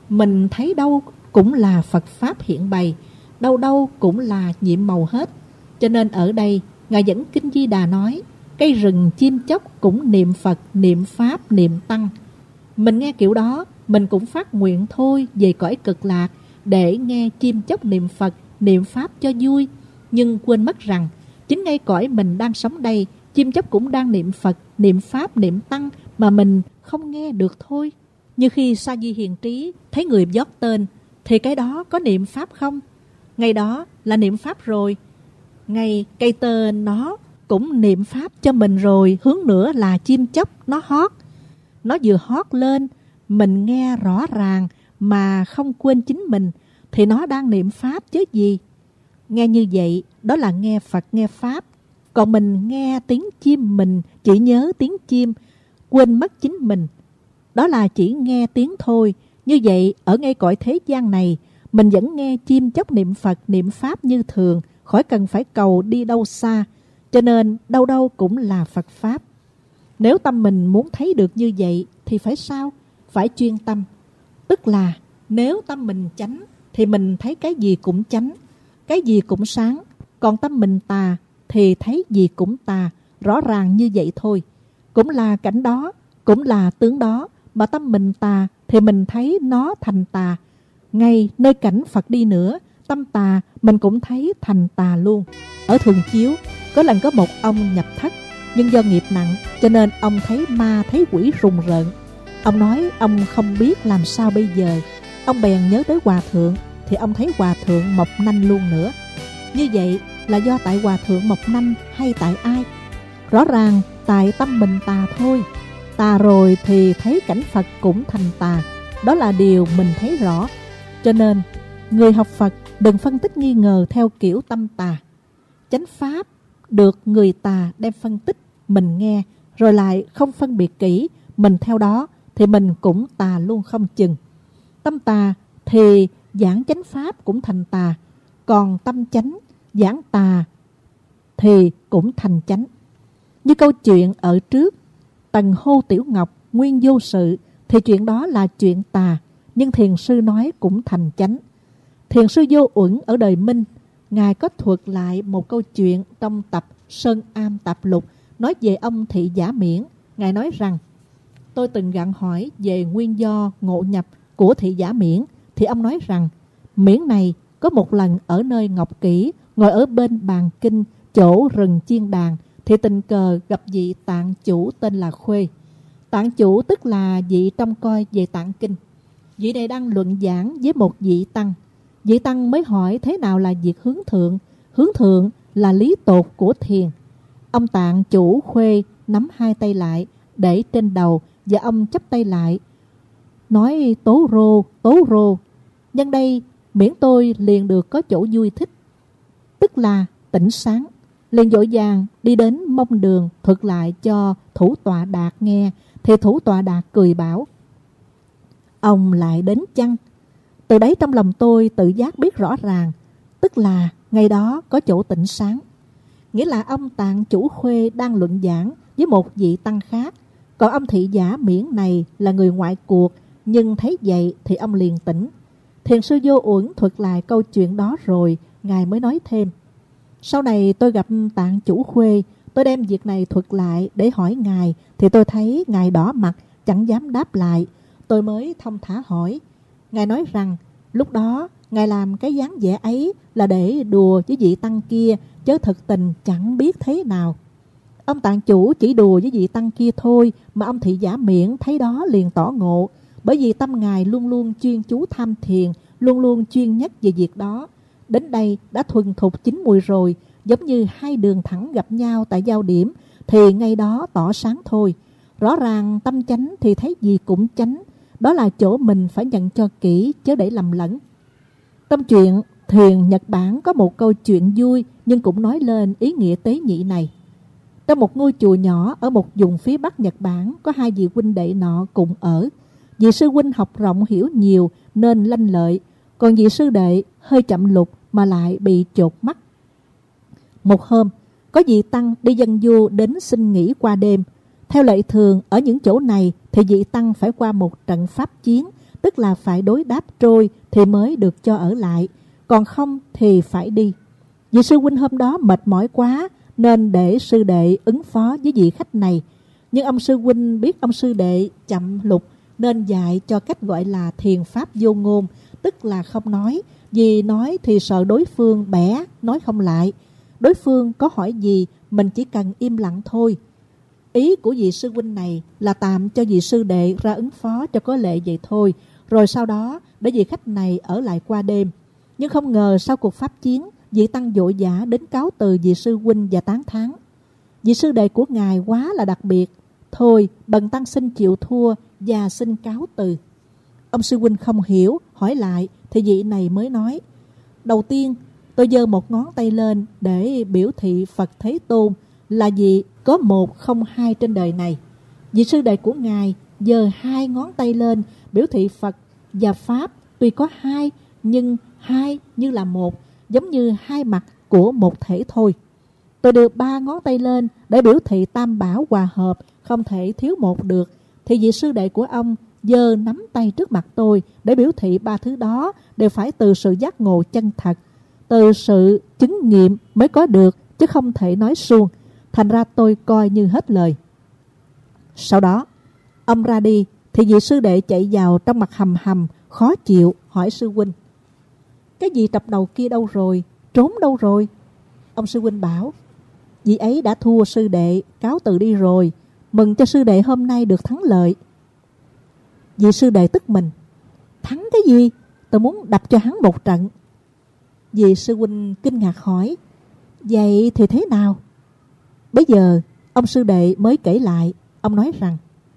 Mình thấy đâu cũng là Phật Pháp hiện bày, đâu đâu cũng là nhiệm màu hết. Cho nên ở đây, Ngài dẫn Kinh Di Đà nói, cây rừng chim chóc cũng niệm Phật, niệm Pháp, niệm Tăng. Mình nghe kiểu đó, mình cũng phát nguyện thôi về cõi cực lạc để nghe chim chóc niệm Phật, niệm Pháp cho vui. Nhưng quên mất rằng, chính ngay cõi mình đang sống đây, chim chóc cũng đang niệm Phật, niệm Pháp, niệm Tăng mà mình không nghe được thôi. Như khi Sa Di Hiền Trí thấy người dót tên, thì cái đó có niệm Pháp không? Ngay đó là niệm Pháp rồi. Ngay cây tên nó cũng niệm Pháp cho mình rồi, hướng nữa là chim chóc nó hót. Nó vừa hót lên, mình nghe rõ ràng mà không quên chính mình, thì nó đang niệm Pháp chứ gì. Nghe như vậy, đó là nghe Phật, nghe Pháp. Còn mình nghe tiếng chim, mình chỉ nhớ tiếng chim, quên mất chính mình. Đó là chỉ nghe tiếng thôi. Như vậy, ở ngay cõi thế gian này, mình vẫn nghe chim chóc niệm Phật, niệm Pháp như thường, khỏi cần phải cầu đi đâu xa. Cho nên, đâu đâu cũng là Phật Pháp. Nếu tâm mình muốn thấy được như vậy, thì phải sao? Phải chuyên tâm. Tức là, nếu tâm mình chánh, thì mình thấy cái gì cũng chánh, cái gì cũng sáng. Còn tâm mình tà, thì thấy gì cũng tà, rõ ràng như vậy thôi. Cũng là cảnh đó, cũng là tướng đó, mà tâm mình tà, thì mình thấy nó thành tà. Ngay nơi cảnh Phật đi nữa, tâm tà, mình cũng thấy thành tà luôn. Ở Thường Chiếu, có lần có một ông nhập thất, nhưng do nghiệp nặng, cho nên ông thấy ma, thấy quỷ rùng rợn. Ông nói ông không biết làm sao bây giờ. Ông bèn nhớ tới Hòa Thượng, thì ông thấy Hòa Thượng mọc nanh luôn nữa. Như vậy là do tại Hòa Thượng mọc nanh hay tại ai? Rõ ràng tại tâm mình tà thôi. Tà rồi thì thấy cảnh Phật cũng thành tà. Đó là điều mình thấy rõ. Cho nên người học Phật đừng phân tích nghi ngờ theo kiểu tâm tà. Chánh Pháp được người tà đem phân tích, mình nghe rồi lại không phân biệt kỹ, mình theo đó thì mình cũng tà luôn không chừng. Tâm tà thì giảng chánh Pháp cũng thành tà, còn tâm chánh giảng tà thì cũng thành chánh. Như câu chuyện ở trước, Tần hô Tiểu Ngọc nguyên vô sự, thì chuyện đó là chuyện tà, nhưng thiền sư nói cũng thành chánh. Thiền sư Vô Uẩn ở đời Minh, Ngài có thuật lại một câu chuyện trong tập Sơn Am Tạp Lục, nói về ông Thị Giả Miễn. Ngài nói rằng, tôi từng gặng hỏi về nguyên do ngộ nhập của Thị Giả Miễn, thì ông nói rằng, Miễn này có một lần ở nơi Ngọc Kỷ, ngồi ở bên bàn kinh, chỗ rừng chiên đàn, thì tình cờ gặp vị tạng chủ tên là Khuê. Tạng chủ tức là vị trông coi về tạng kinh. Vị này đang luận giảng với một vị tăng. Vị tăng mới hỏi thế nào là việc hướng thượng. Hướng thượng là lý tột của thiền. Ông tạng chủ Khuê nắm hai tay lại để trên đầu, và ông chắp tay lại nói tố rô, tố rô. Nhân đây miễn tôi liền được có chỗ vui thích, tức là tỉnh sáng. Liền vội vàng đi đến mông đường thuật lại cho thủ tọa đạt nghe. Thì thủ tọa đạt cười bảo, ông lại đến chăng? Từ đấy trong lòng tôi tự giác biết rõ ràng, tức là ngày đó có chỗ tỉnh sáng. Nghĩa là ông tạng chủ Khuê đang luận giảng với một vị tăng khác. Còn ông Thị Giả Miễn này là người ngoại cuộc, nhưng thấy vậy thì ông liền tỉnh. Thiền sư Vô Uẩn thuật lại câu chuyện đó rồi, Ngài mới nói thêm, sau này tôi gặp tạng chủ Khuê, tôi đem việc này thuật lại để hỏi Ngài, thì tôi thấy Ngài đỏ mặt, chẳng dám đáp lại. Tôi mới thông thả hỏi. Ngài nói rằng, lúc đó Ngài làm cái dáng vẻ ấy là để đùa với vị tăng kia, chứ thực tình chẳng biết thế nào. Ông tạng chủ chỉ đùa với vị tăng kia thôi, mà ông Thị Giả Miễn thấy đó liền tỏ ngộ. Bởi vì tâm Ngài luôn luôn chuyên chú tham thiền, luôn luôn chuyên nhất về việc đó. Đến đây đã thuần thục chín mùi rồi, giống như hai đường thẳng gặp nhau tại giao điểm, thì ngay đó tỏ sáng thôi. Rõ ràng tâm chánh thì thấy gì cũng chánh. Đó là chỗ mình phải nhận cho kỹ, chứ để lầm lẫn. Trong chuyện thiền Nhật Bản có một câu chuyện vui, nhưng cũng nói lên ý nghĩa tế nhị này. Trong một ngôi chùa nhỏ ở một vùng phía bắc Nhật Bản, có hai vị huynh đệ nọ cùng ở. Vị sư huynh học rộng hiểu nhiều nên lanh lợi, còn vị sư đệ hơi chậm lục mà lại bị chột mắt. Một hôm, có vị tăng đi dân du đến xin nghỉ qua đêm. Theo lệ thường ở những chỗ này thì vị tăng phải qua một trận pháp chiến, tức là phải đối đáp trôi thì mới được cho ở lại, còn không thì phải đi. Vị sư huynh hôm đó mệt mỏi quá nên để sư đệ ứng phó với vị khách này. Nhưng ông sư huynh biết ông sư đệ chậm lục nên dạy cho cách gọi là thiền pháp vô ngôn, tức là không nói, vì nói thì sợ đối phương bẻ, nói không lại. Đối phương có hỏi gì mình chỉ cần im lặng thôi. Ý của vị sư huynh này là tạm cho vị sư đệ ra ứng phó cho có lệ vậy thôi, rồi sau đó để vị khách này ở lại qua đêm. Nhưng không ngờ sau cuộc pháp chiến, vị tăng vội vã đến cáo từ vị sư huynh và tán thán: vị sư đệ của ngài quá là đặc biệt, thôi bần tăng xin chịu thua và xin cáo từ. Ông sư huynh không hiểu, hỏi lại thì vị này mới nói: đầu tiên tôi giơ một ngón tay lên để biểu thị Phật Thế Tôn là vì có một không hai trên đời này. Vị sư đệ của ngài giơ hai ngón tay lên biểu thị Phật và Pháp tuy có hai nhưng hai như là một, giống như hai mặt của một thể thôi. Tôi đưa ba ngón tay lên để biểu thị tam bảo hòa hợp, không thể thiếu một được, thì vị sư đệ của ông giơ nắm tay trước mặt tôi để biểu thị ba thứ đó đều phải từ sự giác ngộ chân thật, từ sự chứng nghiệm mới có được, chứ không thể nói suông. Thành ra tôi coi như hết lời. Sau đó ông ra đi thì vị sư đệ chạy vào trong mặt hầm hầm khó chịu, hỏi sư huynh: cái vị trọc đầu kia đâu rồi, trốn đâu rồi? Ông sư huynh bảo: vị ấy đã thua sư đệ, cáo từ đi rồi, mừng cho sư đệ hôm nay được thắng lợi. Vị sư đệ tức mình: thắng cái gì, tôi muốn đập cho hắn một trận. Vị sư huynh kinh ngạc hỏi: vậy thì thế nào? Bây giờ ông sư đệ mới kể lại. Ông nói rằng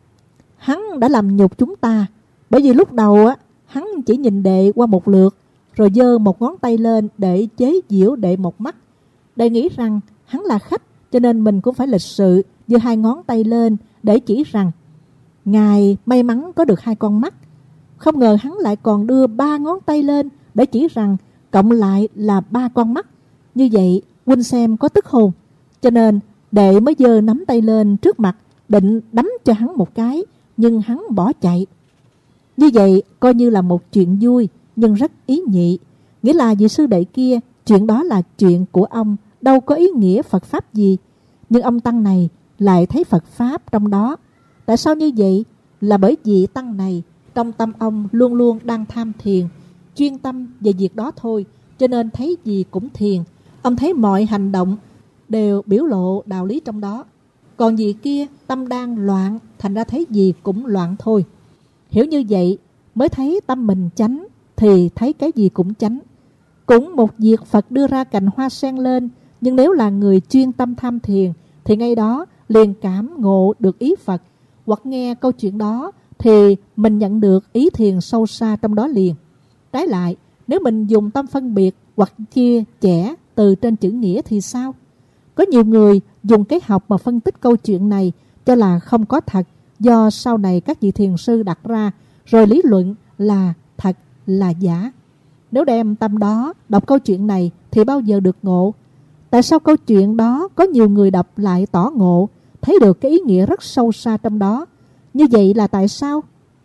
hắn đã làm nhục chúng ta, bởi vì lúc đầu á hắn chỉ nhìn đệ qua một lượt, rồi giơ một ngón tay lên để chế giễu đệ một mắt. Đệ nghĩ rằng hắn là khách, cho nên mình cũng phải lịch sự giơ hai ngón tay lên để chỉ rằng ngài may mắn có được hai con mắt. Không ngờ hắn lại còn đưa ba ngón tay lên để chỉ rằng cộng lại là ba con mắt. Như vậy huynh xem có tức hồn. Cho nên đệ mới giơ nắm tay lên trước mặt định đấm cho hắn một cái, nhưng hắn bỏ chạy. Như vậy coi như là một chuyện vui nhưng rất ý nhị. Nghĩa là vị sư đệ kia, chuyện đó là chuyện của ông, đâu có ý nghĩa Phật Pháp gì. Nhưng ông tăng này lại thấy Phật Pháp trong đó. Tại sao như vậy? Là bởi vì tăng này trong tâm ông luôn luôn đang tham thiền, chuyên tâm về việc đó thôi, cho nên thấy gì cũng thiền. Ông thấy mọi hành động đều biểu lộ đạo lý trong đó. Còn vị kia tâm đang loạn, thành ra thấy gì cũng loạn thôi. Hiểu như vậy mới thấy tâm mình chánh, thì thấy cái gì cũng chánh. Cũng một việc Phật đưa ra cành hoa sen lên, nhưng nếu là người chuyên tâm tham thiền thì ngay đó liền cảm ngộ được ý Phật, hoặc nghe câu chuyện đó thì mình nhận được ý thiền sâu xa trong đó liền. Trái lại, nếu mình dùng tâm phân biệt hoặc chia chẻ từ trên chữ nghĩa thì sao? Có nhiều người dùng cái học mà phân tích câu chuyện này cho là không có thật, do sau này các vị thiền sư đặt ra, rồi lý luận là thật là giả. Nếu đem tâm đó đọc câu chuyện này thì bao giờ được ngộ? Tại sao câu chuyện đó có nhiều người đọc lại tỏ ngộ, thấy được cái ý nghĩa rất sâu xa trong đó? Như vậy là tại sao?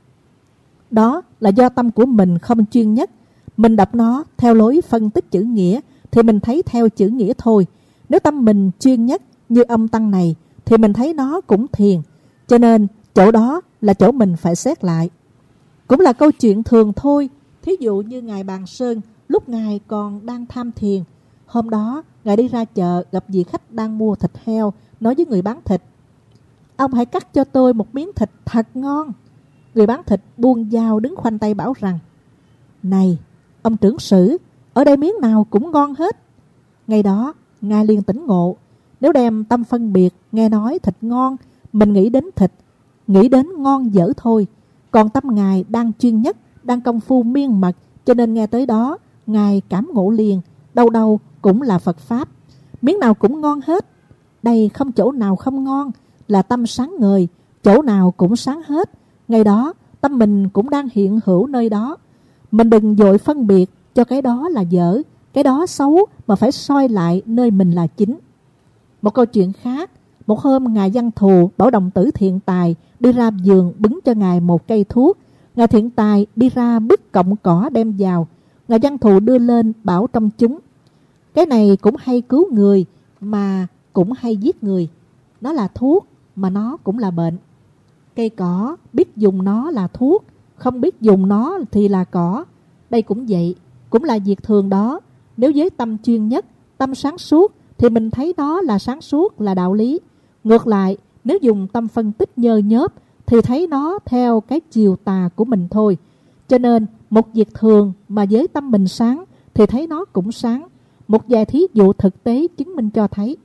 Đó là do tâm của mình không chuyên nhất. Mình đọc nó theo lối phân tích chữ nghĩa thì mình thấy theo chữ nghĩa thôi. Nếu tâm mình chuyên nhất như ông tăng này thì mình thấy nó cũng thiền. Cho nên chỗ đó là chỗ mình phải xét lại. Cũng là câu chuyện thường thôi. Thí dụ như Ngài Bàn Sơn, lúc Ngài còn đang tham thiền, hôm đó Ngài đi ra chợ gặp vị khách đang mua thịt heo, nói với người bán thịt: ông hãy cắt cho tôi một miếng thịt thật ngon. Người bán thịt buông dao đứng khoanh tay bảo rằng: này ông trưởng sử, ở đây miếng nào cũng ngon hết. Ngày đó Ngài liền tỉnh ngộ. Nếu đem tâm phân biệt, nghe nói thịt ngon, mình nghĩ đến thịt, nghĩ đến ngon dở thôi. Còn tâm Ngài đang chuyên nhất, đang công phu miên mật, cho nên nghe tới đó Ngài cảm ngộ liền. Đâu đâu cũng là Phật Pháp, miếng nào cũng ngon hết. Đây không chỗ nào không ngon, là tâm sáng ngời, chỗ nào cũng sáng hết. Ngày đó tâm mình cũng đang hiện hữu nơi đó. Mình đừng vội phân biệt cho cái đó là dở, cái đó xấu, mà phải soi lại nơi mình là chính. Một câu chuyện khác, một hôm Ngài Văn Thù bảo đồng tử Thiện Tài đi ra vườn bứng cho Ngài một cây thuốc, Ngài thiện tài đi ra bứt cọng cỏ đem vào. Ngài văn thù đưa lên bảo trong chúng: cái này cũng hay cứu người mà cũng hay giết người. Nó là thuốc mà nó cũng là bệnh. Cây cỏ biết dùng nó là thuốc, không biết dùng nó thì là cỏ. Đây cũng vậy, cũng là việc thường đó. Nếu với tâm chuyên nhất, tâm sáng suốt thì mình thấy đó là sáng suốt, là đạo lý. Ngược lại, nếu dùng tâm phân tích nhơ nhớp thì thấy nó theo cái chiều tà của mình thôi. Cho nên một việc thường mà với tâm mình sáng thì thấy nó cũng sáng. Một vài thí dụ thực tế chứng minh cho thấy.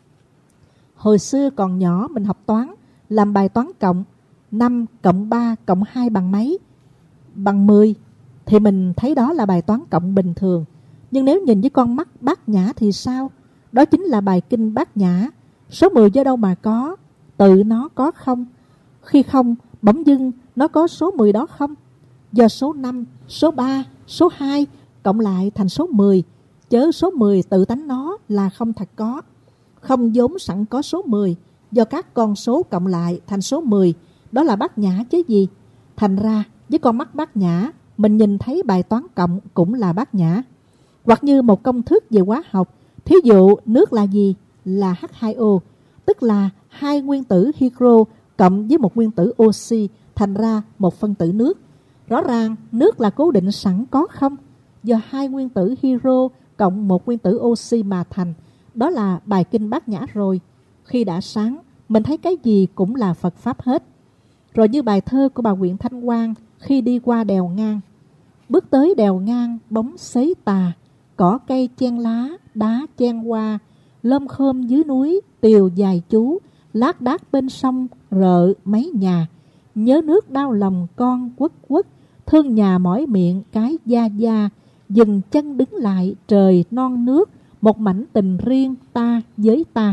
Hồi xưa còn nhỏ mình học toán, làm bài toán cộng. Năm cộng ba cộng hai bằng mấy? Bằng mười. Thì mình thấy đó là bài toán cộng bình thường. Nhưng nếu nhìn với con mắt Bát Nhã thì sao? Đó chính là bài kinh Bát Nhã. Số mười do đâu mà có? Tự nó có không? Khi không, bỗng dưng nó có số mười đó không? Do số năm, số ba, số hai cộng lại thành số mười. Chớ số mười tự tánh nó là không thật có. Không vốn sẵn có số mười, do các con số cộng lại thành số mười. Đó là Bát Nhã chứ gì. Thành ra với con mắt Bát Nhã, mình nhìn thấy bài toán cộng cũng là Bát Nhã. Hoặc như một công thức về hóa học, thí dụ nước là gì? Là H hai O, tức là hai nguyên tử hydro cộng với một nguyên tử oxy thành ra một phân tử nước. Rõ ràng nước là cố định sẵn có không? Do hai nguyên tử hydro cộng một nguyên tử oxy mà thành. Đó là bài kinh Bát Nhã rồi. Khi đã sáng, mình thấy cái gì cũng là Phật Pháp hết. Rồi như bài thơ của bà Nguyễn Thanh Quang khi đi qua đèo ngang. Bước tới đèo ngang bóng xấy tà, cỏ cây chen lá, đá chen hoa, lơm khơm dưới núi, tiều dài chú, lác đác bên sông, rợ mấy nhà. Nhớ nước đau lòng con quất quất, thương nhà mỏi miệng cái da da. Dừng chân đứng lại trời non nước, một mảnh tình riêng ta với ta.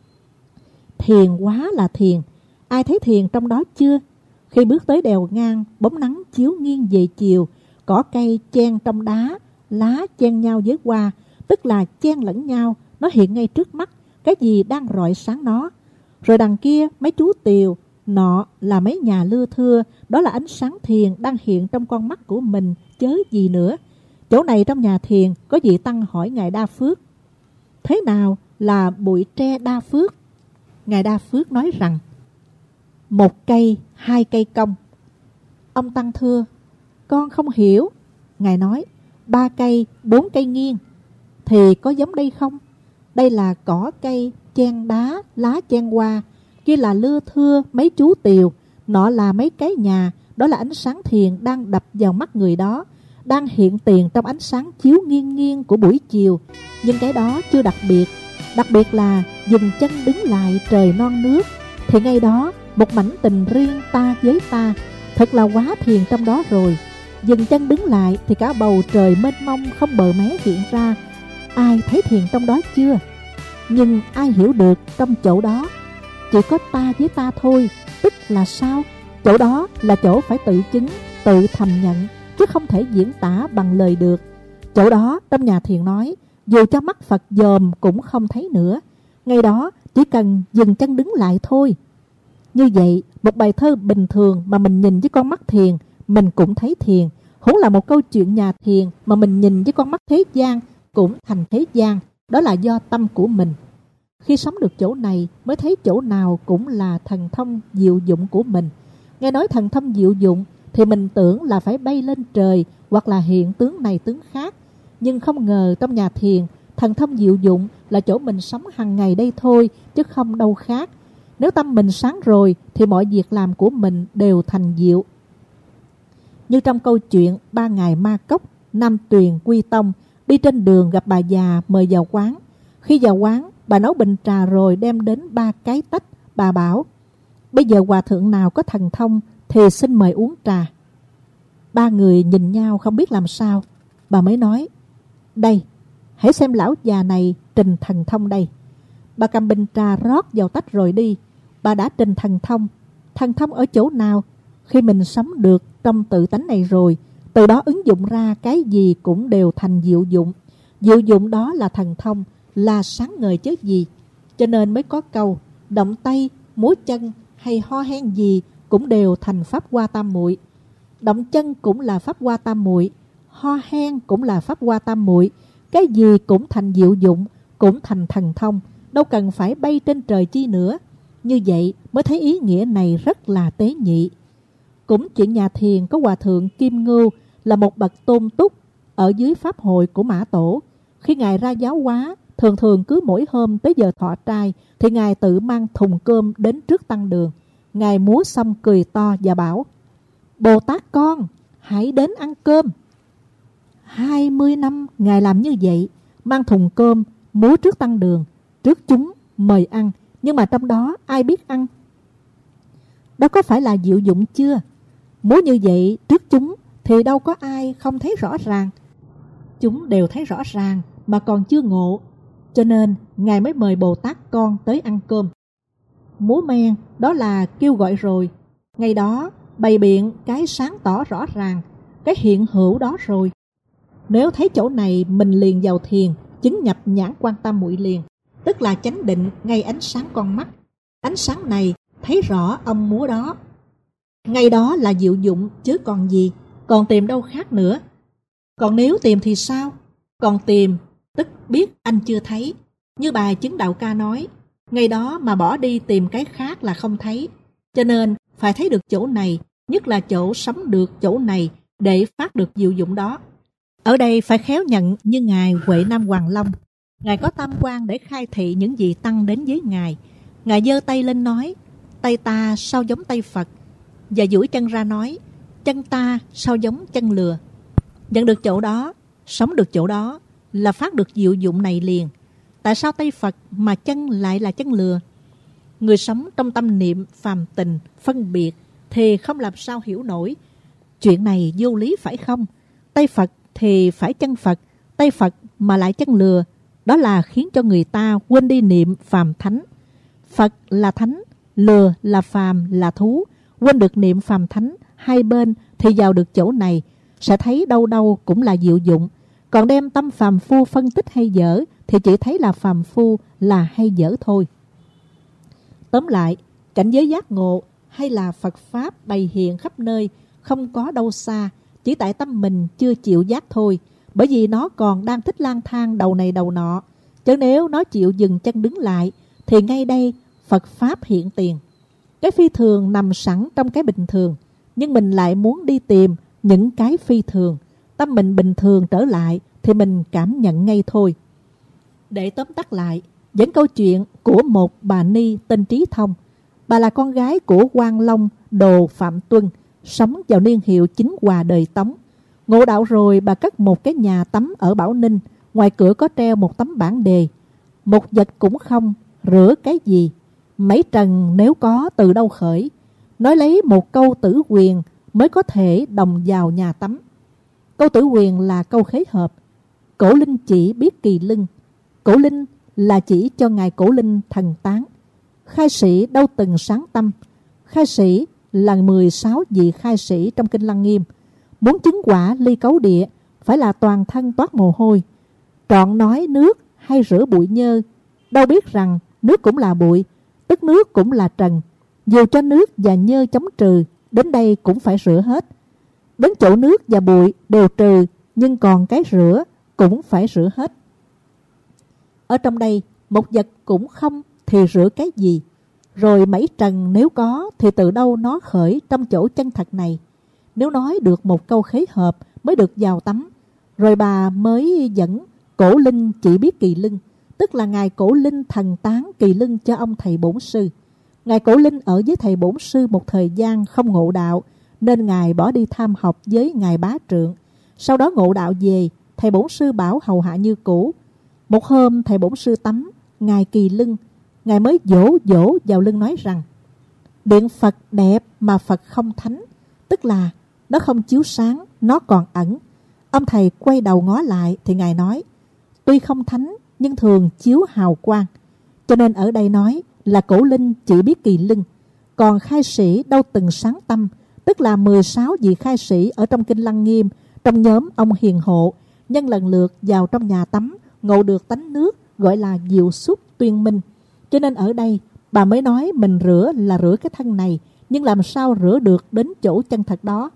Thiền quá là thiền. Ai thấy thiền trong đó chưa? Khi bước tới đèo ngang, bóng nắng chiếu nghiêng về chiều, cỏ cây chen trong đá, lá chen nhau với hoa, tức là chen lẫn nhau. Nó hiện ngay trước mắt, cái gì đang rọi sáng nó. Rồi đằng kia mấy chú tiều, nọ là mấy nhà lưa thưa. Đó là ánh sáng thiền đang hiện trong con mắt của mình, chớ gì nữa. Chỗ này trong nhà thiền có vị tăng hỏi Ngài Đa Phước: thế nào là bụi tre đa phước? Ngài Đa Phước nói rằng: một cây, hai cây cong. Ông tăng thưa: con không hiểu. Ngài nói: ba cây, bốn cây nghiêng. Thì có giống đây không? Đây là cỏ cây chen đá, lá chen hoa. Kia là lưa thưa mấy chú tiều, nọ là mấy cái nhà. Đó là ánh sáng thiền đang đập vào mắt người đó, đang hiện tiền trong ánh sáng chiếu nghiêng nghiêng của buổi chiều. Nhưng cái đó chưa đặc biệt. Đặc biệt là dừng chân đứng lại trời non nước, thì ngay đó một mảnh tình riêng ta với ta. Thật là quá thiền trong đó rồi. Dừng chân đứng lại thì cả bầu trời mênh mông không bờ mé hiện ra. Ai thấy thiền trong đó chưa? Nhưng ai hiểu được trong chỗ đó? Chỉ có ta với ta thôi. Tức là sao? Chỗ đó là chỗ phải tự chứng, tự thầm nhận, chứ không thể diễn tả bằng lời được. Chỗ đó trong nhà thiền nói, dù cho mắt Phật dòm cũng không thấy nữa. Ngay đó chỉ cần dừng chân đứng lại thôi. Như vậy, một bài thơ bình thường mà mình nhìn với con mắt thiền, mình cũng thấy thiền. Huống là một câu chuyện nhà thiền mà mình nhìn với con mắt thế gian, cũng thành thế gian. Đó là do tâm của mình. Khi sống được chỗ này mới thấy chỗ nào cũng là thần thông diệu dụng của mình. Nghe nói thần thông diệu dụng thì mình tưởng là phải bay lên trời hoặc là hiện tướng này tướng khác. Nhưng không ngờ trong nhà thiền, thần thông diệu dụng là chỗ mình sống hàng ngày đây thôi, chứ không đâu khác. Nếu tâm mình sáng rồi thì mọi việc làm của mình đều thành diệu. Như trong câu chuyện ba ngài Ma Cốc, Nam Tuyền Quy Tông đi trên đường gặp bà già mời vào quán. Khi vào quán, bà nấu bình trà rồi đem đến ba cái tách. Bà bảo: bây giờ hòa thượng nào có thần thông thì xin mời uống trà. Ba người nhìn nhau không biết làm sao. Bà mới nói: đây, hãy xem lão già này trình thần thông đây. Bà cầm bình trà rót vào tách rồi đi. Bà đã trình thần thông. Thần thông ở chỗ nào? Khi mình sống được trong tự tánh này rồi, từ đó ứng dụng ra cái gì cũng đều thành diệu dụng. Diệu dụng đó là thần thông, là sáng ngời chứ gì. Cho nên mới có câu động tay, múa chân hay ho hen gì cũng đều thành pháp hoa tam muội. Động chân cũng là pháp hoa tam muội, ho hen cũng là pháp hoa tam muội. Cái gì cũng thành diệu dụng, cũng thành thần thông, đâu cần phải bay trên trời chi nữa. Như vậy mới thấy ý nghĩa này rất là tế nhị. Cũng chuyện nhà thiền có hòa thượng Kim Ngưu là một bậc tôn túc ở dưới pháp hội của Mã Tổ. Khi Ngài ra giáo hóa, thường thường cứ mỗi hôm tới giờ thọ trai thì Ngài tự mang thùng cơm đến trước tăng đường. Ngài múa xong cười to và bảo: Bồ Tát con, hãy đến ăn cơm. Hai mươi năm Ngài làm như vậy, mang thùng cơm, múa trước tăng đường, trước chúng mời ăn, nhưng mà trong đó ai biết ăn? Đó có phải là diệu dụng chưa? Múa như vậy trước chúng thì đâu có ai không thấy rõ ràng. Chúng đều thấy rõ ràng mà còn chưa ngộ, cho nên Ngài mới mời Bồ Tát con tới ăn cơm. Múa men đó là kêu gọi rồi. Ngày đó bày biện cái sáng tỏ rõ ràng, cái hiện hữu đó rồi. Nếu thấy chỗ này mình liền vào thiền, chứng nhập nhãn quan tam muội liền, tức là chánh định ngay ánh sáng con mắt. Ánh sáng này thấy rõ âm múa đó. Ngay đó là diệu dụng chứ còn gì, còn tìm đâu khác nữa. Còn nếu tìm thì sao? Còn tìm tức biết anh chưa thấy. Như bài chứng đạo ca nói, ngay đó mà bỏ đi tìm cái khác là không thấy. Cho nên phải thấy được chỗ này, nhất là chỗ sống được chỗ này để phát được diệu dụng đó. Ở đây phải khéo nhận như Ngài Huệ Nam Hoàng Long. Ngài có tam quan để khai thị những vị tăng đến với Ngài. Ngài giơ tay lên nói: tay ta sao giống tay Phật? Và duỗi chân ra nói: chân ta sao giống chân lừa? Nhận được chỗ đó, sống được chỗ đó là phát được diệu dụng này liền. Tại sao tay Phật mà chân lại là chân lừa? Người sống trong tâm niệm phàm tình, phân biệt thì không làm sao hiểu nổi. Chuyện này vô lý phải không? Tay Phật thì phải chân Phật, tay Phật mà lại chân lừa. Đó là khiến cho người ta quên đi niệm phàm thánh. Phật là thánh, lừa là phàm, là thú. Quên được niệm phàm thánh, hai bên thì vào được chỗ này, sẽ thấy đâu đâu cũng là diệu dụng. Còn đem tâm phàm phu phân tích hay dở thì chỉ thấy là phàm phu, là hay dở thôi. Tóm lại, cảnh giới giác ngộ hay là Phật Pháp bày hiện khắp nơi, không có đâu xa, chỉ tại tâm mình chưa chịu giác thôi. Bởi vì nó còn đang thích lang thang đầu này đầu nọ. Chứ nếu nó chịu dừng chân đứng lại thì ngay đây Phật Pháp hiện tiền. Cái phi thường nằm sẵn trong cái bình thường, nhưng mình lại muốn đi tìm những cái phi thường. Tâm mình bình thường trở lại thì mình cảm nhận ngay thôi. Để tóm tắt lại, dẫn câu chuyện của một bà ni tên Trí Thông. Bà là con gái của Quan Long Đồ Phạm Tuân, sống vào niên hiệu Chính Hòa đời Tống. Ngộ đạo rồi bà cất một cái nhà tắm ở Bảo Ninh. Ngoài cửa có treo một tấm bảng đề: một vật cũng không, rửa cái gì, mấy trần nếu có từ đâu khởi. Nói lấy một câu tử quyền mới có thể đồng vào nhà tắm. Câu tử quyền là câu khế hợp. Cổ linh chỉ biết kỳ lưng. Cổ linh là chỉ cho ngài Cổ Linh thần tán. Khai sĩ đâu từng sáng tâm. Khai sĩ là mười sáu vị khai sĩ trong Kinh Lăng Nghiêm. Muốn chứng quả ly cấu địa phải là toàn thân toát mồ hôi. Trọn nói nước hay rửa bụi nhơ, đâu biết rằng nước cũng là bụi, tức nước cũng là trần. Dù cho nước và nhơ chống trừ, đến đây cũng phải rửa hết. Đến chỗ nước và bụi đều trừ, nhưng còn cái rửa cũng phải rửa hết. Ở trong đây, một vật cũng không thì rửa cái gì? Rồi mảy trần nếu có thì từ đâu nó khởi trong chỗ chân thật này? Nếu nói được một câu khế hợp mới được vào tắm. Rồi bà mới dẫn Cổ Linh chỉ biết kỳ lưng, tức là ngài Cổ Linh thần tán kỳ lưng cho ông thầy bổn sư. Ngài Cổ Linh ở với thầy bổn sư một thời gian không ngộ đạo, nên ngài bỏ đi tham học với ngài Bá Trượng. Sau đó ngộ đạo về, thầy bổn sư bảo hầu hạ như cũ. Một hôm thầy bổn sư tắm, ngài kỳ lưng, ngài mới vỗ vỗ vào lưng nói rằng: điện Phật đẹp mà Phật không thánh, tức là nó không chiếu sáng, nó còn ẩn. Ông thầy quay đầu ngó lại thì ngài nói: tuy không thánh nhưng thường chiếu hào quang. Cho nên ở đây nói là Cổ Linh chỉ biết kỳ lưng. Còn khai sĩ đâu từng sáng tâm, tức là mười sáu vị khai sĩ ở trong Kinh Lăng Nghiêm, trong nhóm ông Hiền Hộ, nhân lần lượt vào trong nhà tắm, ngộ được tánh nước, gọi là diệu xúc tuyên minh. Cho nên ở đây bà mới nói mình rửa là rửa cái thân này, nhưng làm sao rửa được đến chỗ chân thật đó?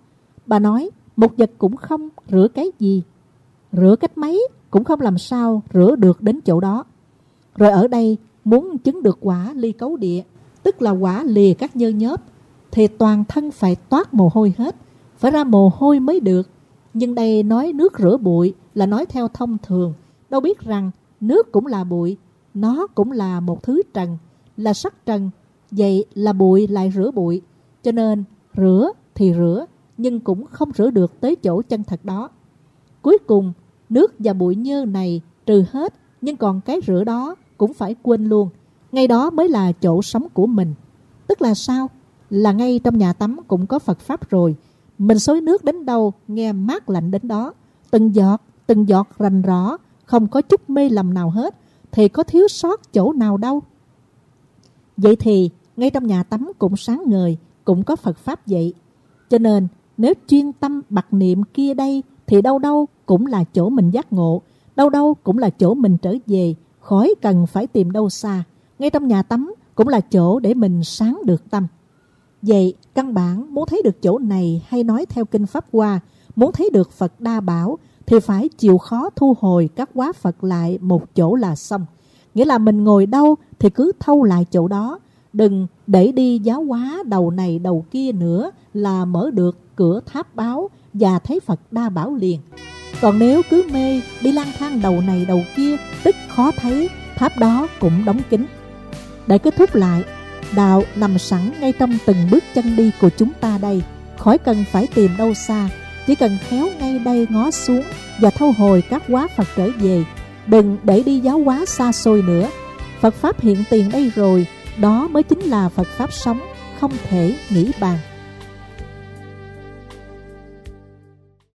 Bà nói một vật cũng không rửa cái gì, rửa cách mấy cũng không làm sao rửa được đến chỗ đó. Rồi ở đây muốn chứng được quả ly cấu địa, tức là quả lìa các nhơ nhớp, thì toàn thân phải toát mồ hôi hết, phải ra mồ hôi mới được. Nhưng đây nói nước rửa bụi là nói theo thông thường, đâu biết rằng nước cũng là bụi, nó cũng là một thứ trần, là sắc trần, vậy là bụi lại rửa bụi. Cho nên rửa thì rửa, nhưng cũng không rửa được tới chỗ chân thật đó. Cuối cùng, nước và bụi nhơ này trừ hết, nhưng còn cái rửa đó cũng phải quên luôn. Ngay đó mới là chỗ sống của mình. Tức là sao? Là ngay trong nhà tắm cũng có Phật Pháp rồi. Mình xối nước đến đâu, nghe mát lạnh đến đó. Từng giọt, từng giọt rành rõ, không có chút mê lầm nào hết, thì có thiếu sót chỗ nào đâu. Vậy thì, ngay trong nhà tắm cũng sáng ngời, cũng có Phật Pháp vậy. Cho nên, nếu chuyên tâm bặt niệm kia đây, thì đâu đâu cũng là chỗ mình giác ngộ, đâu đâu cũng là chỗ mình trở về, khỏi cần phải tìm đâu xa. Ngay trong nhà tắm cũng là chỗ để mình sáng được tâm. Vậy, căn bản muốn thấy được chỗ này, hay nói theo Kinh Pháp Hoa, muốn thấy được Phật Đa Bảo, thì phải chịu khó thu hồi các hóa Phật lại một chỗ là xong. Nghĩa là mình ngồi đâu thì cứ thâu lại chỗ đó, đừng để đi giáo hóa đầu này đầu kia nữa là mở được cửa tháp báo và thấy Phật Đa Bảo liền. Còn nếu cứ mê đi lang thang đầu này đầu kia, tức khó thấy, tháp đó cũng đóng kín. Để kết thúc lại, đạo nằm sẵn ngay trong từng bước chân đi của chúng ta đây, khỏi cần phải tìm đâu xa, chỉ cần khéo ngay đây ngó xuống và thâu hồi các hóa Phật trở về, đừng để đi giáo hóa xa xôi nữa. Phật Pháp hiện tiền đây rồi, đó mới chính là Phật Pháp sống, không thể nghĩ bàn.